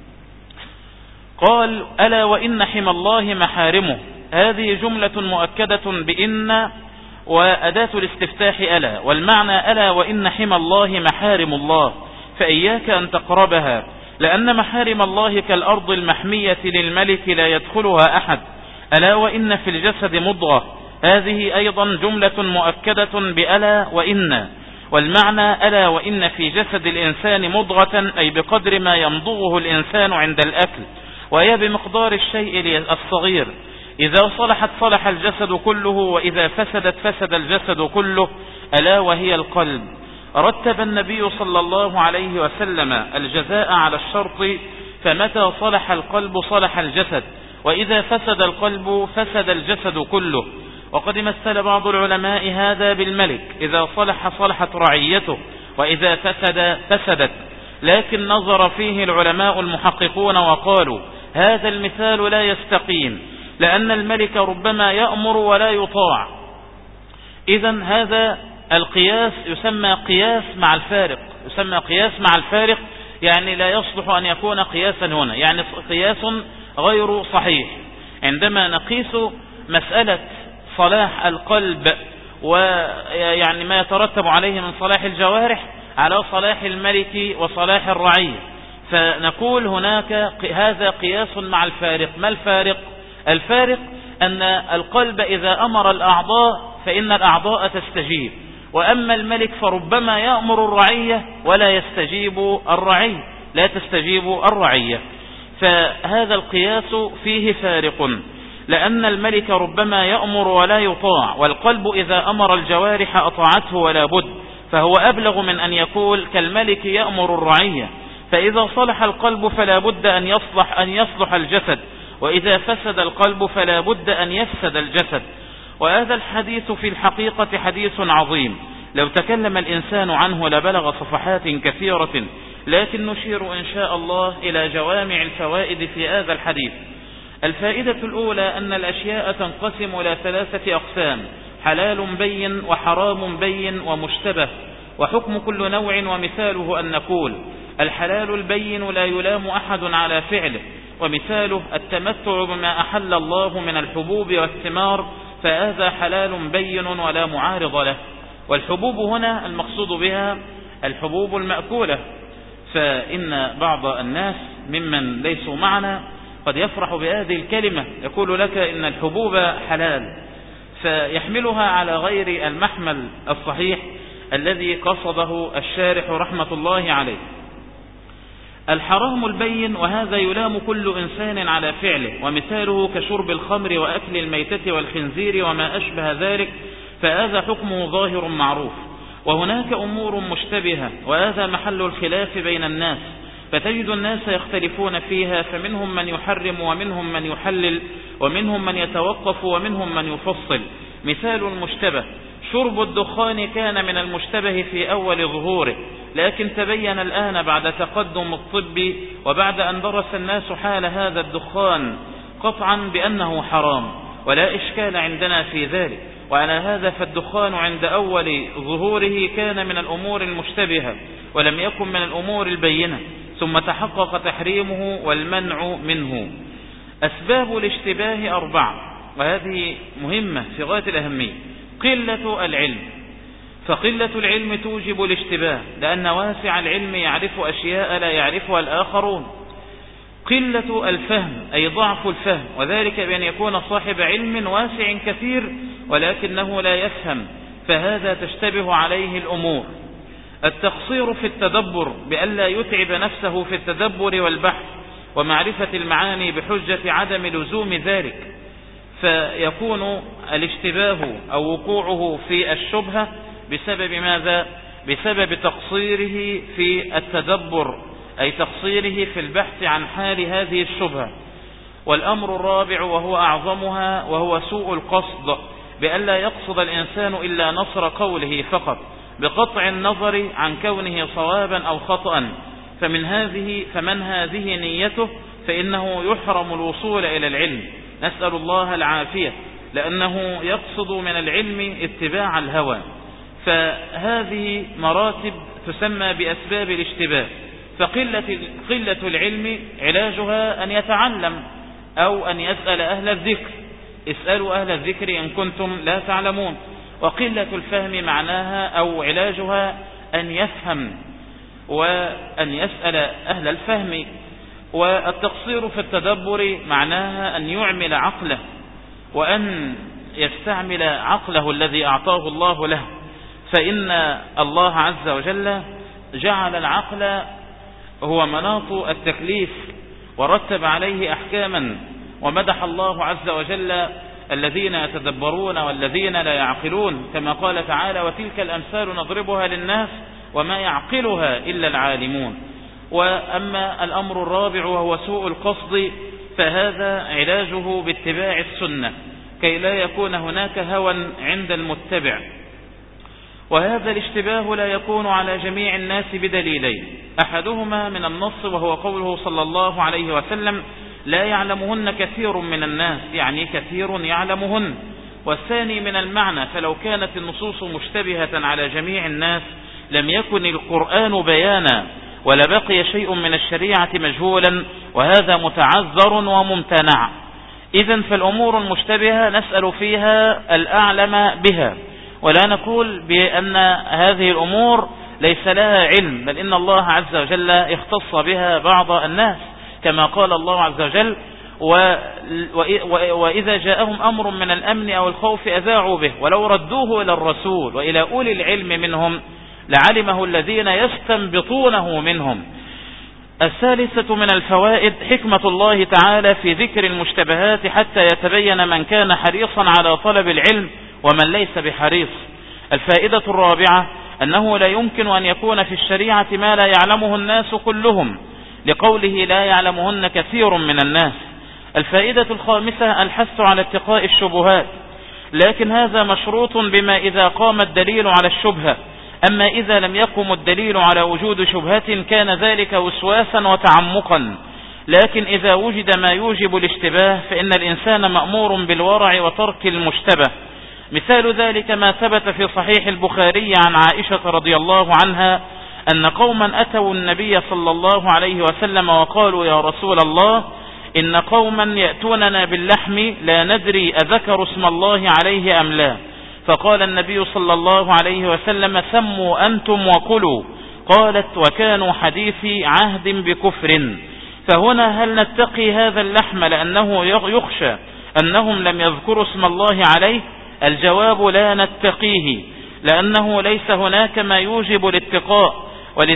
قال: ألا وإن حمى الله محارمه. هذه جملة مؤكدة بإن وأداة الاستفتاح ألا، والمعنى: ألا وإن حمى الله محارم الله، فإياك أن تقربها، لأن محارم الله كالأرض المحمية للملك لا يدخلها أحد. ألا وإن في الجسد مضغة. هذه أيضا جملة مؤكدة بألا وإن، والمعنى: ألا وإن في جسد الإنسان مضغة، أي بقدر ما يمضغه الإنسان عند الأكل، وهي بمقدار الشيء الصغير. إذا صلحت صلح الجسد كله، وإذا فسدت فسد الجسد كله، ألا وهي القلب. رتب النبي صلى الله عليه وسلم الجزاء على الشرط، فمتى صلح القلب صلح الجسد، وإذا فسد القلب فسد الجسد كله. وقد مثل بعض العلماء هذا بالملك: إذا صلح صلحت رعيته، وإذا فسد فسدت. لكن نظر فيه العلماء المحققون وقالوا: هذا المثال لا يستقيم، لأن الملك ربما يأمر ولا يطاع. إذن هذا القياس يسمى قياس مع الفارق، يسمى قياس مع الفارق، يعني لا يصلح أن يكون قياسا هنا، يعني قياس غير صحيح. عندما نقيس مسألة صلاح القلب ويعني ما يترتب عليه من صلاح الجوارح على صلاح الملك وصلاح الرعية، فنقول هناك هذا قياس مع الفارق. ما الفارق؟ الفارق أن القلب إذا أمر الأعضاء فإن الأعضاء تستجيب، وأما الملك فربما يأمر الرعية ولا يستجيب الرعية، لا تستجيب الرعية. فهذا القياس فيه فارق، لأن الملك ربما يأمر ولا يطاع، والقلب إذا أمر الجوارح أطاعته ولا بد، فهو أبلغ من أن يقول كالملك يأمر الرعية. فإذا صلح القلب فلا بد أن يصلح أن يصلح الجسد، وإذا فسد القلب فلا بد أن يفسد الجسد. وهذا الحديث في الحقيقة حديث عظيم، لو تكلم الإنسان عنه لبلغ صفحات كثيرة، لكن نشير إن شاء الله إلى جوامع الفوائد في هذا الحديث. الفائدة الأولى أن الأشياء تنقسم إلى ثلاثة أقسام: حلال بين، وحرام بين، ومشتبه. وحكم كل نوع ومثاله أن نقول: الحلال البين لا يلام أحد على فعله، ومثاله التمتع بما أحل الله من الحبوب والثمار، فهذا حلال بين ولا معارض له. والحبوب هنا المقصود بها الحبوب المأكولة، فإن بعض الناس ممن ليسوا معنا قد يفرح بهذه الكلمة، يقول لك إن الحبوب حلال، فيحملها على غير المحمل الصحيح الذي قصده الشارح رحمة الله عليه. الحرام البين، وهذا يلام كل إنسان على فعله، ومثاله كشرب الخمر وأكل الميتة والخنزير وما أشبه ذلك، فهذا حكمه ظاهر معروف. وهناك أمور مشتبهة، وهذا محل الخلاف بين الناس، فتجد الناس يختلفون فيها، فمنهم من يحرم ومنهم من يحلل، ومنهم من يتوقف ومنهم من يفصل. مثال المشتبه: شرب الدخان كان من المشتبه في أول ظهوره، لكن تبين الآن بعد تقدم الطب وبعد أن درس الناس حال هذا الدخان قطعا بأنه حرام، ولا إشكال عندنا في ذلك. وعلى هذا فالدخان عند أول ظهوره كان من الأمور المشتبهة، ولم يكن من الأمور البينة، ثم تحقق تحريمه والمنع منه. أسباب الاشتباه أربعة، وهذه مهمة في غاية الأهمية. قلة العلم، فقلة العلم توجب الاشتباه، لأن واسع العلم يعرف أشياء لا يعرفها الآخرون. قلة الفهم أي ضعف الفهم، وذلك بأن يكون صاحب علم واسع كثير ولكنه لا يفهم، فهذا تشتبه عليه الأمور. التقصير في التدبر بألا يتعب نفسه في التدبر والبحث ومعرفة المعاني بحجة عدم لزوم ذلك، فيكون الاشتباه أو وقوعه في الشبهة بسبب ماذا؟ بسبب تقصيره في التدبر، أي تقصيره في البحث عن حال هذه الشبهة. والأمر الرابع وهو أعظمها وهو سوء القصد، بألا يقصد الإنسان إلا نصر قوله فقط بقطع النظر عن كونه صوابا أو خطأ، فمن هذه فمن هذه نيته فإنه يحرم الوصول إلى العلم، نسأل الله العافية، لأنه يقصد من العلم اتباع الهوى. فهذه مراتب تسمى بأسباب الاشتباه. فقلة قلة العلم علاجها أن يتعلم أو أن يسأل أهل الذكر، اسألوا أهل الذكر إن كنتم لا تعلمون. وقلة الفهم معناها أو علاجها أن يفهم وأن يسأل أهل الفهم. والتقصير في التدبر معناها أن يعمل عقله وأن يستعمل عقله الذي أعطاه الله له، فإن الله عز وجل جعل العقل هو مناط التكليف ورتب عليه أحكاما، ومدح الله عز وجل الذين يتدبرون والذين لا يعقلون، كما قال تعالى: وتلك الأمثال نضربها للناس وما يعقلها إلا العالمون. وأما الأمر الرابع وهو سوء القصد، فهذا علاجه باتباع السنة كي لا يكون هناك هوى عند المتبع. وهذا الاشتباه لا يكون على جميع الناس بدليلين: أحدهما من النص وهو قوله صلى الله عليه وسلم: لا يعلمهن كثير من الناس، يعني كثير يعلمهن. والثاني من المعنى، فلو كانت النصوص مشتبهة على جميع الناس لم يكن القرآن بيانا ولا بقي شيء من الشريعة مجهولا، وهذا متعذر وممتنع. إذن فالأمور المشتبهة نسأل فيها الأعلم بها، ولا نقول بأن هذه الأمور ليس لها علم، بل إن الله عز وجل اختص بها بعض الناس، كما قال الله عز وجل: وإذا جاءهم أمر من الأمن أو الخوف أذاعوا به ولو ردوه إلى الرسول وإلى أولي العلم منهم لعلمه الذين يستنبطونه منهم. الثالثة من الفوائد حكمة الله تعالى في ذكر المشتبهات حتى يتبين من كان حريصا على طلب العلم ومن ليس بحريص. الفائدة الرابعة أنه لا يمكن أن يكون في الشريعة ما لا يعلمه الناس كلهم، لقوله لا يعلمهن كثير من الناس. الفائدة الخامسة الحث على اتقاء الشبهات، لكن هذا مشروط بما إذا قام الدليل على الشبهة، أما إذا لم يقم الدليل على وجود شبهة كان ذلك وسواسا وتعمقا. لكن إذا وجد ما يوجب الاشتباه فإن الإنسان مأمور بالورع وترك المشتبه. مثال ذلك ما ثبت في صحيح البخاري عن عائشة رضي الله عنها أن قوما أتوا النبي صلى الله عليه وسلم وقالوا: يا رسول الله، إن قوما يأتوننا باللحم لا ندري أذكر اسم الله عليه أم لا. فقال النبي صلى الله عليه وسلم: سموا أنتم وكلوا. قالت: وكانوا حديثي عهد بكفر. فهنا هل نتقي هذا اللحم لأنه يخشى أنهم لم يذكروا اسم الله عليه؟ الجواب: لا نتقيه، لأنه ليس هناك ما يوجب الاتقاء.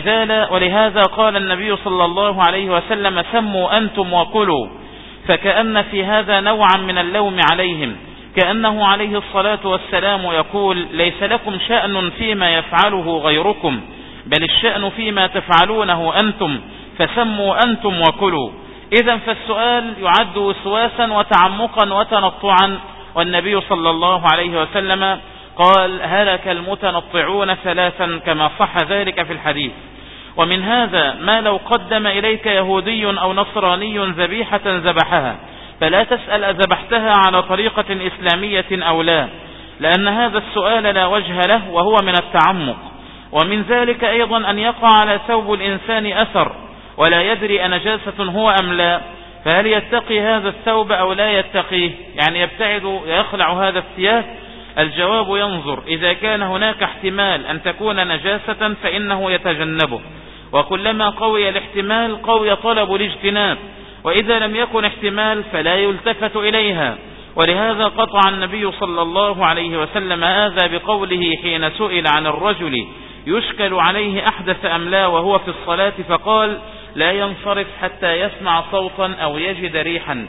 ولهذا قال النبي صلى الله عليه وسلم: سموا أنتم وكلوا. فكأن في هذا نوعا من اللوم عليهم، كأنه عليه الصلاة والسلام يقول: ليس لكم شأن فيما يفعله غيركم، بل الشأن فيما تفعلونه أنتم، فسموا أنتم وكلوا. إذن فالسؤال يعد وسواسا وتعمقا وتنطعا، والنبي صلى الله عليه وسلم قال: هلك المتنطعون ثلاثا، كما صح ذلك في الحديث. ومن هذا ما لو قدم إليك يهودي أو نصراني ذبيحة ذبحها، فلا تسأل أذبحتها على طريقة إسلامية أو لا، لأن هذا السؤال لا وجه له وهو من التعمق. ومن ذلك أيضا أن يقع على ثوب الإنسان أثر ولا يدري أنجاسة هو أم لا، فهل يتقي هذا الثوب أو لا يتقيه؟ يعني يبتعد يخلع هذا الثياب؟ الجواب: ينظر، إذا كان هناك احتمال أن تكون نجاسة فإنه يتجنبه، وكلما قوي الاحتمال قوي طلب الاجتناب، وإذا لم يكن احتمال فلا يلتفت إليها. ولهذا قطع النبي صلى الله عليه وسلم هذا بقوله حين سئل عن الرجل يشكل عليه أحدث أم لا وهو في الصلاة فقال لا ينصرف حتى يسمع صوتا أو يجد ريحا،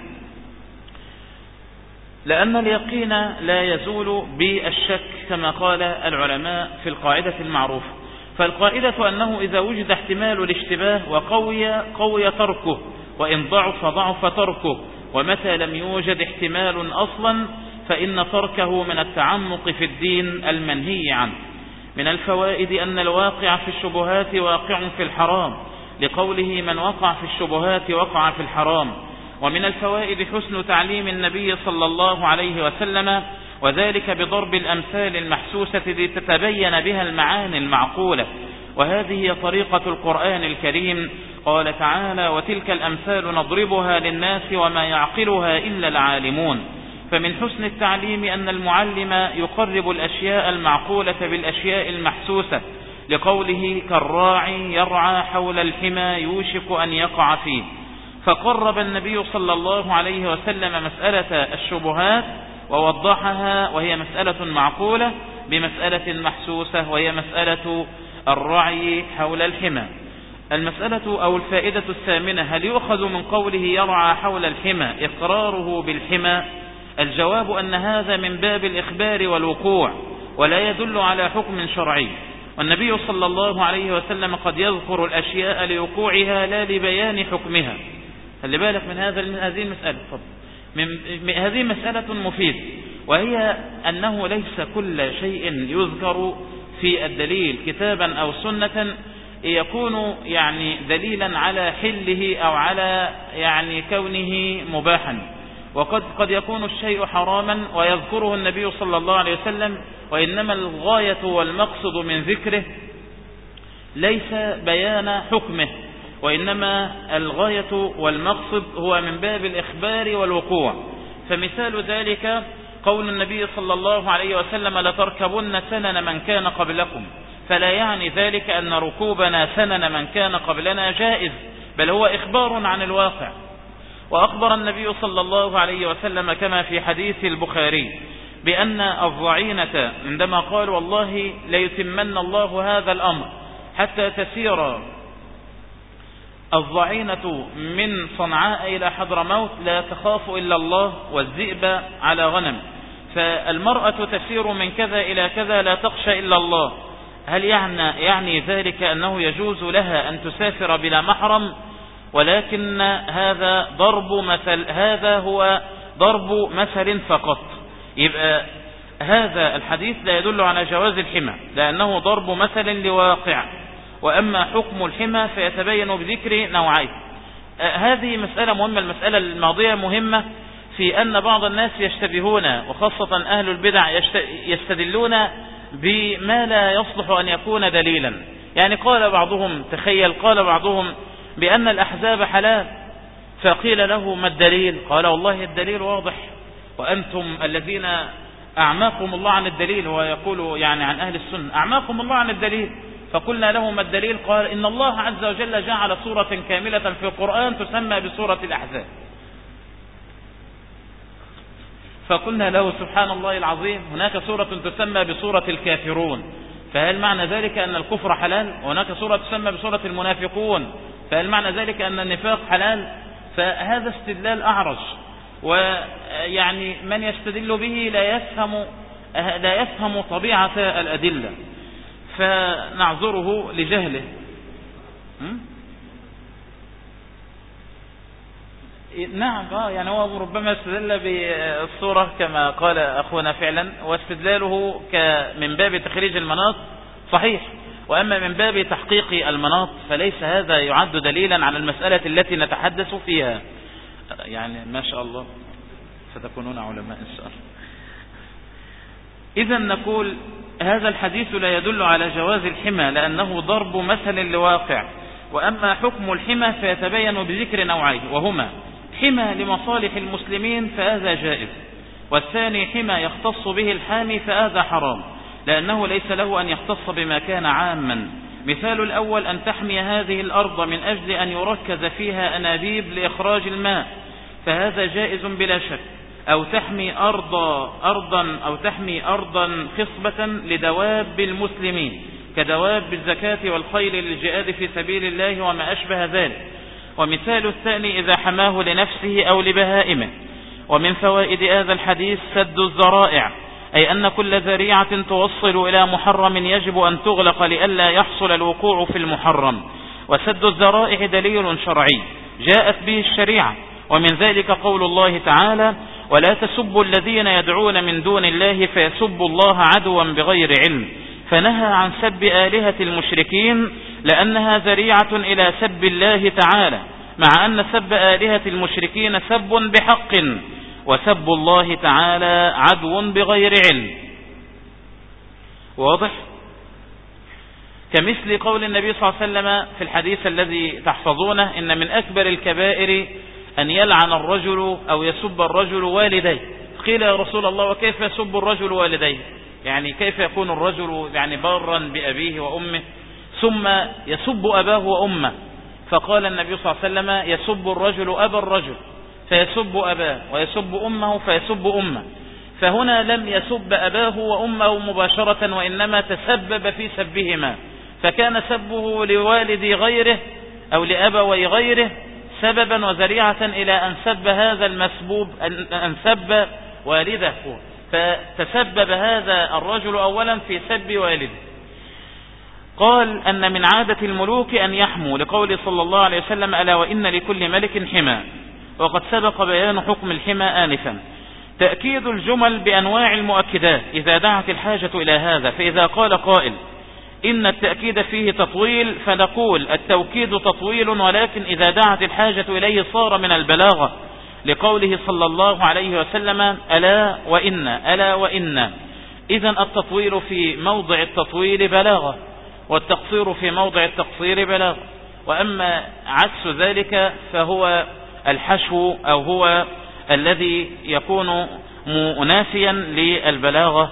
لأن اليقين لا يزول بالشك كما قال العلماء في القاعدة المعروفة. فالقاعدة أنه إذا وجد احتمال الاشتباه وقوي قوي تركه، وإن ضعف ضعف تركه، ومتى لم يوجد احتمال أصلا فإن تركه من التعمق في الدين المنهي عنه. من الفوائد أن الواقع في الشبهات واقع في الحرام، لقوله من وقع في الشبهات وقع في الحرام. ومن الفوائد حسن تعليم النبي صلى الله عليه وسلم، وذلك بضرب الأمثال المحسوسة لتتبين بها المعاني المعقولة، وهذه هي طريقة القرآن الكريم. قال تعالى وتلك الأمثال نضربها للناس وما يعقلها إلا العالمون. فمن حسن التعليم أن المعلم يقرب الأشياء المعقولة بالأشياء المحسوسة، لقوله كالراعي يرعى حول الحمى يوشك أن يقع فيه. فقرب النبي صلى الله عليه وسلم مسألة الشبهات ووضحها، وهي مسألة معقولة، بمسألة محسوسة وهي مسألة الرعي حول الحمى. المسألة أو الفائدة الثامنة: هل يؤخذ من قوله يرعى حول الحمى إقراره بالحمى؟ الجواب أن هذا من باب الإخبار والوقوع، ولا يدل على حكم شرعي. والنبي صلى الله عليه وسلم قد يذكر الأشياء لوقوعها لا لبيان حكمها. خلي بالك من هذا من هذه المسألة. من هذه مسألة مفيدة، وهي أنه ليس كل شيء يذكر في الدليل كتابا أو سنة يكون يعني دليلا على حله أو على يعني كونه مباحا، وقد قد يكون الشيء حراما ويذكره النبي صلى الله عليه وسلم، وإنما الغاية والمقصد من ذكره ليس بيان حكمه، وإنما الغاية والمقصد هو من باب الإخبار والوقوع. فمثال ذلك قول النبي صلى الله عليه وسلم لتركبن سنن من كان قبلكم، فلا يعني ذلك أن ركوبنا سنن من كان قبلنا جائز، بل هو إخبار عن الواقع. وأخبر النبي صلى الله عليه وسلم كما في حديث البخاري بأن الضعينة عندما قال والله ليتمن الله هذا الأمر حتى تسير الضعينة من صنعاء إلى حضرموت لا تخاف إلا الله والذئب على غنم، فالمرأة تسير من كذا إلى كذا لا تخشى إلا الله. هل يعني, يعني ذلك أنه يجوز لها أن تسافر بلا محرم؟ ولكن هذا ضرب مثل، هذا هو ضرب مثل فقط. يبقى هذا الحديث لا يدل على جواز الحمى لأنه ضرب مثل لواقع، وأما حكم الحمى فيتبين بذكر نوعين. هذه مسألة مهمة. المسألة الماضية مهمة في أن بعض الناس يشتبهون، وخاصة أهل البدع يستدلون بما لا يصلح أن يكون دليلا. يعني قال بعضهم، تخيل، قال بعضهم بأن الأحزاب حلال، فقيل له ما الدليل؟ قال والله الدليل واضح، وأنتم الذين أعماكم الله عن الدليل، ويقول يعني عن أهل السنة أعماكم الله عن الدليل. فقلنا له ما الدليل؟ قال إن الله عز وجل جعل سورة كاملة في القرآن تسمى بسورة الأحزاب. فقلنا له سبحان الله العظيم، هناك سورة تسمى بسورة الكافرون، فهل معنى ذلك أن الكفر حلال؟ وهناك سورة تسمى بسورة المنافقون، فهل معنى ذلك أن النفاق حلال؟ فهذا استدلال أعرج، ويعني من يستدل به لا يفهم لا يفهم طبيعة الأدلة، فنعذره لجهله. نعم آه يعني هو ربما استدل بالصورة كما قال أخونا فعلا، واستدلاله من باب تخريج المناط صحيح، وأما من باب تحقيق المناط فليس هذا يعد دليلا على المسألة التي نتحدث فيها. يعني ما شاء الله ستكونون علماء إن شاء الله. إذا نقول هذا الحديث لا يدل على جواز الحمى لأنه ضرب مثل لواقع، وأما حكم الحمى فيتبين بذكر نوعين، وهما حمى لمصالح المسلمين فهذا جائز، والثاني حمى يختص به الحامي فهذا حرام، لأنه ليس له أن يختص بما كان عاما، مثال الأول أن تحمي هذه الأرض من أجل أن يركز فيها أنابيب لإخراج الماء، فهذا جائز بلا شك. أو تحمي أرض أرضا أو تحمي أرضا خصبة لدواب المسلمين كدواب الزكاة والخيل للجهاد في سبيل الله وما أشبه ذلك. ومثال الثاني إذا حماه لنفسه أو لبهائمه. ومن فوائد هذا الحديث سد الذرائع، أي أن كل ذريعة توصل إلى محرم يجب أن تغلق لئلا يحصل الوقوع في المحرم. وسد الذرائع دليل شرعي جاءت به الشريعة، ومن ذلك قول الله تعالى: ولا تسبوا الذين يدعون من دون الله فيسبوا الله عدوا بغير علم، فنهى عن سب آلهة المشركين لأنها ذريعة إلى سب الله تعالى، مع أن سب آلهة المشركين سب بحق، وسب الله تعالى عدو بغير علم. واضح؟ كمثل قول النبي صلى الله عليه وسلم في الحديث الذي تحفظونه: إن من أكبر الكبائر أن يلعن الرجل أو يسب الرجل والديه. قيل يا رسول الله وكيف يسب الرجل والديه؟ يعني كيف يكون الرجل يعني بارا بأبيه وأمه ثم يسب أباه وأمه؟ فقال النبي صلى الله عليه وسلم: يسب الرجل أبا الرجل فيسب أباه، ويسب أمه فيسب أمه. فهنا لم يسب أباه وأمه مباشرة، وإنما تسبب في سبهما، فكان سبه لوالد غيره أو لأبوي غيره سببا وذريعة إلى أن سب هذا المسبوب أن سب والده، فتسبب هذا الرجل أولا في سب والده. قال أن من عادة الملوك أن يحموا، لقول صلى الله عليه وسلم: ألا وإن لكل ملك حمى. وقد سبق بيان حكم الحمى آنفا. تأكيد الجمل بأنواع المؤكدات إذا دعت الحاجة إلى هذا. فإذا قال قائل إن التأكيد فيه تطويل، فنقول التوكيد تطويل، ولكن إذا دعت الحاجة إليه صار من البلاغة، لقوله صلى الله عليه وسلم: ألا وإن ألا وإن. إذن التطويل في موضع التطويل بلاغة، والتقصير في موضع التقصير بلاغة. وأما عكس ذلك فهو الحشو، أو هو الذي يكون منافيا للبلاغة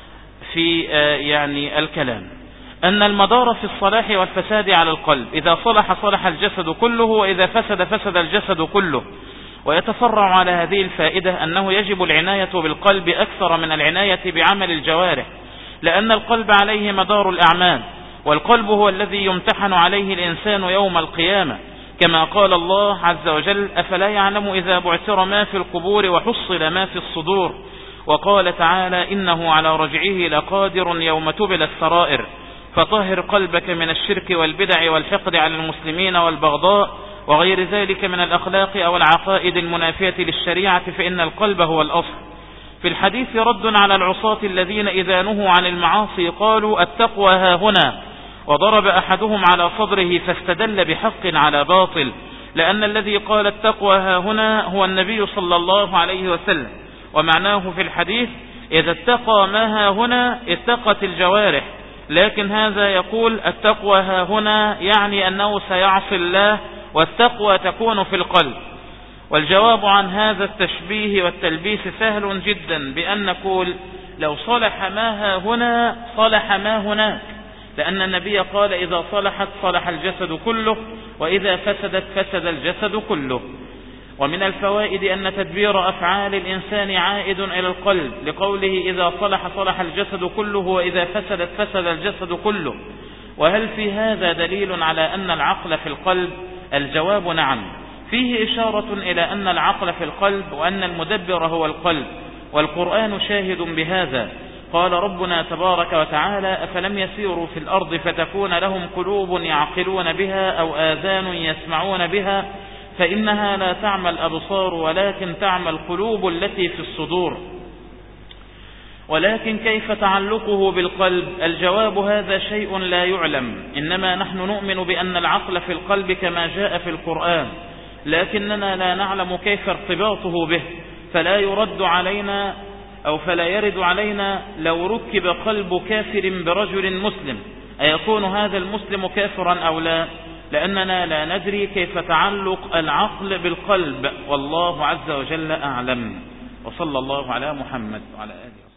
في يعني الكلام. أن المدار في الصلاح والفساد على القلب، إذا صلح صلح الجسد كله، وإذا فسد فسد الجسد كله. ويتفرع على هذه الفائدة أنه يجب العناية بالقلب أكثر من العناية بعمل الجوارح، لأن القلب عليه مدار الأعمال، والقلب هو الذي يمتحن عليه الإنسان يوم القيامة، كما قال الله عز وجل: أفلا يعلم إذا بعثر ما في القبور وحصل ما في الصدور. وقال تعالى: إنه على رجعه لقادر يوم تبلى السرائر. فطهر قلبك من الشرك والبدع والحقد على المسلمين والبغضاء وغير ذلك من الأخلاق أو العقائد المنافية للشريعة، فإن القلب هو الأصل. في الحديث رد على العصاة الذين إذا نهوا عن المعاصي قالوا: التقوى ها هنا، وضرب أحدهم على صدره فاستدل بحق على باطل، لأن الذي قال التقوى ها هنا هو النبي صلى الله عليه وسلم. ومعناه في الحديث: إذا اتقى ما ها هنا اتقت الجوارح، لكن هذا يقول التقوى ها هنا يعني أنه سيعصي الله، والتقوى تكون في القلب. والجواب عن هذا التشبيه والتلبيس سهل جدا، بأن نقول: لو صلح ما ها هنا صلح ما هناك، لأن النبي قال: إذا صلحت صلح الجسد كله، وإذا فسدت فسد الجسد كله. ومن الفوائد أن تدبير أفعال الإنسان عائد إلى القلب، لقوله: إذا صلح صلح الجسد كله، وإذا فسدت فسد الجسد كله. وهل في هذا دليل على أن العقل في القلب؟ الجواب نعم، فيه إشارة إلى أن العقل في القلب، وأن المدبر هو القلب، والقرآن شاهد بهذا. قال ربنا تبارك وتعالى: أفلم يسيروا في الأرض فتكون لهم قلوب يعقلون بها أو آذان يسمعون بها، فإنها لا تعمى الأبصار ولكن تعمى القلوب التي في الصدور. ولكن كيف تعلقه بالقلب؟ الجواب: هذا شيء لا يعلم، إنما نحن نؤمن بأن العقل في القلب كما جاء في القرآن، لكننا لا نعلم كيف ارتباطه به، فلا يرد علينا أو فلا يرد علينا لو ركب قلب كافر برجل مسلم أيكون هذا المسلم كافرا أو لا، لأننا لا ندري كيف تعلق العقل بالقلب، والله عز وجل أعلم. وصلى الله على محمد وعلى آله.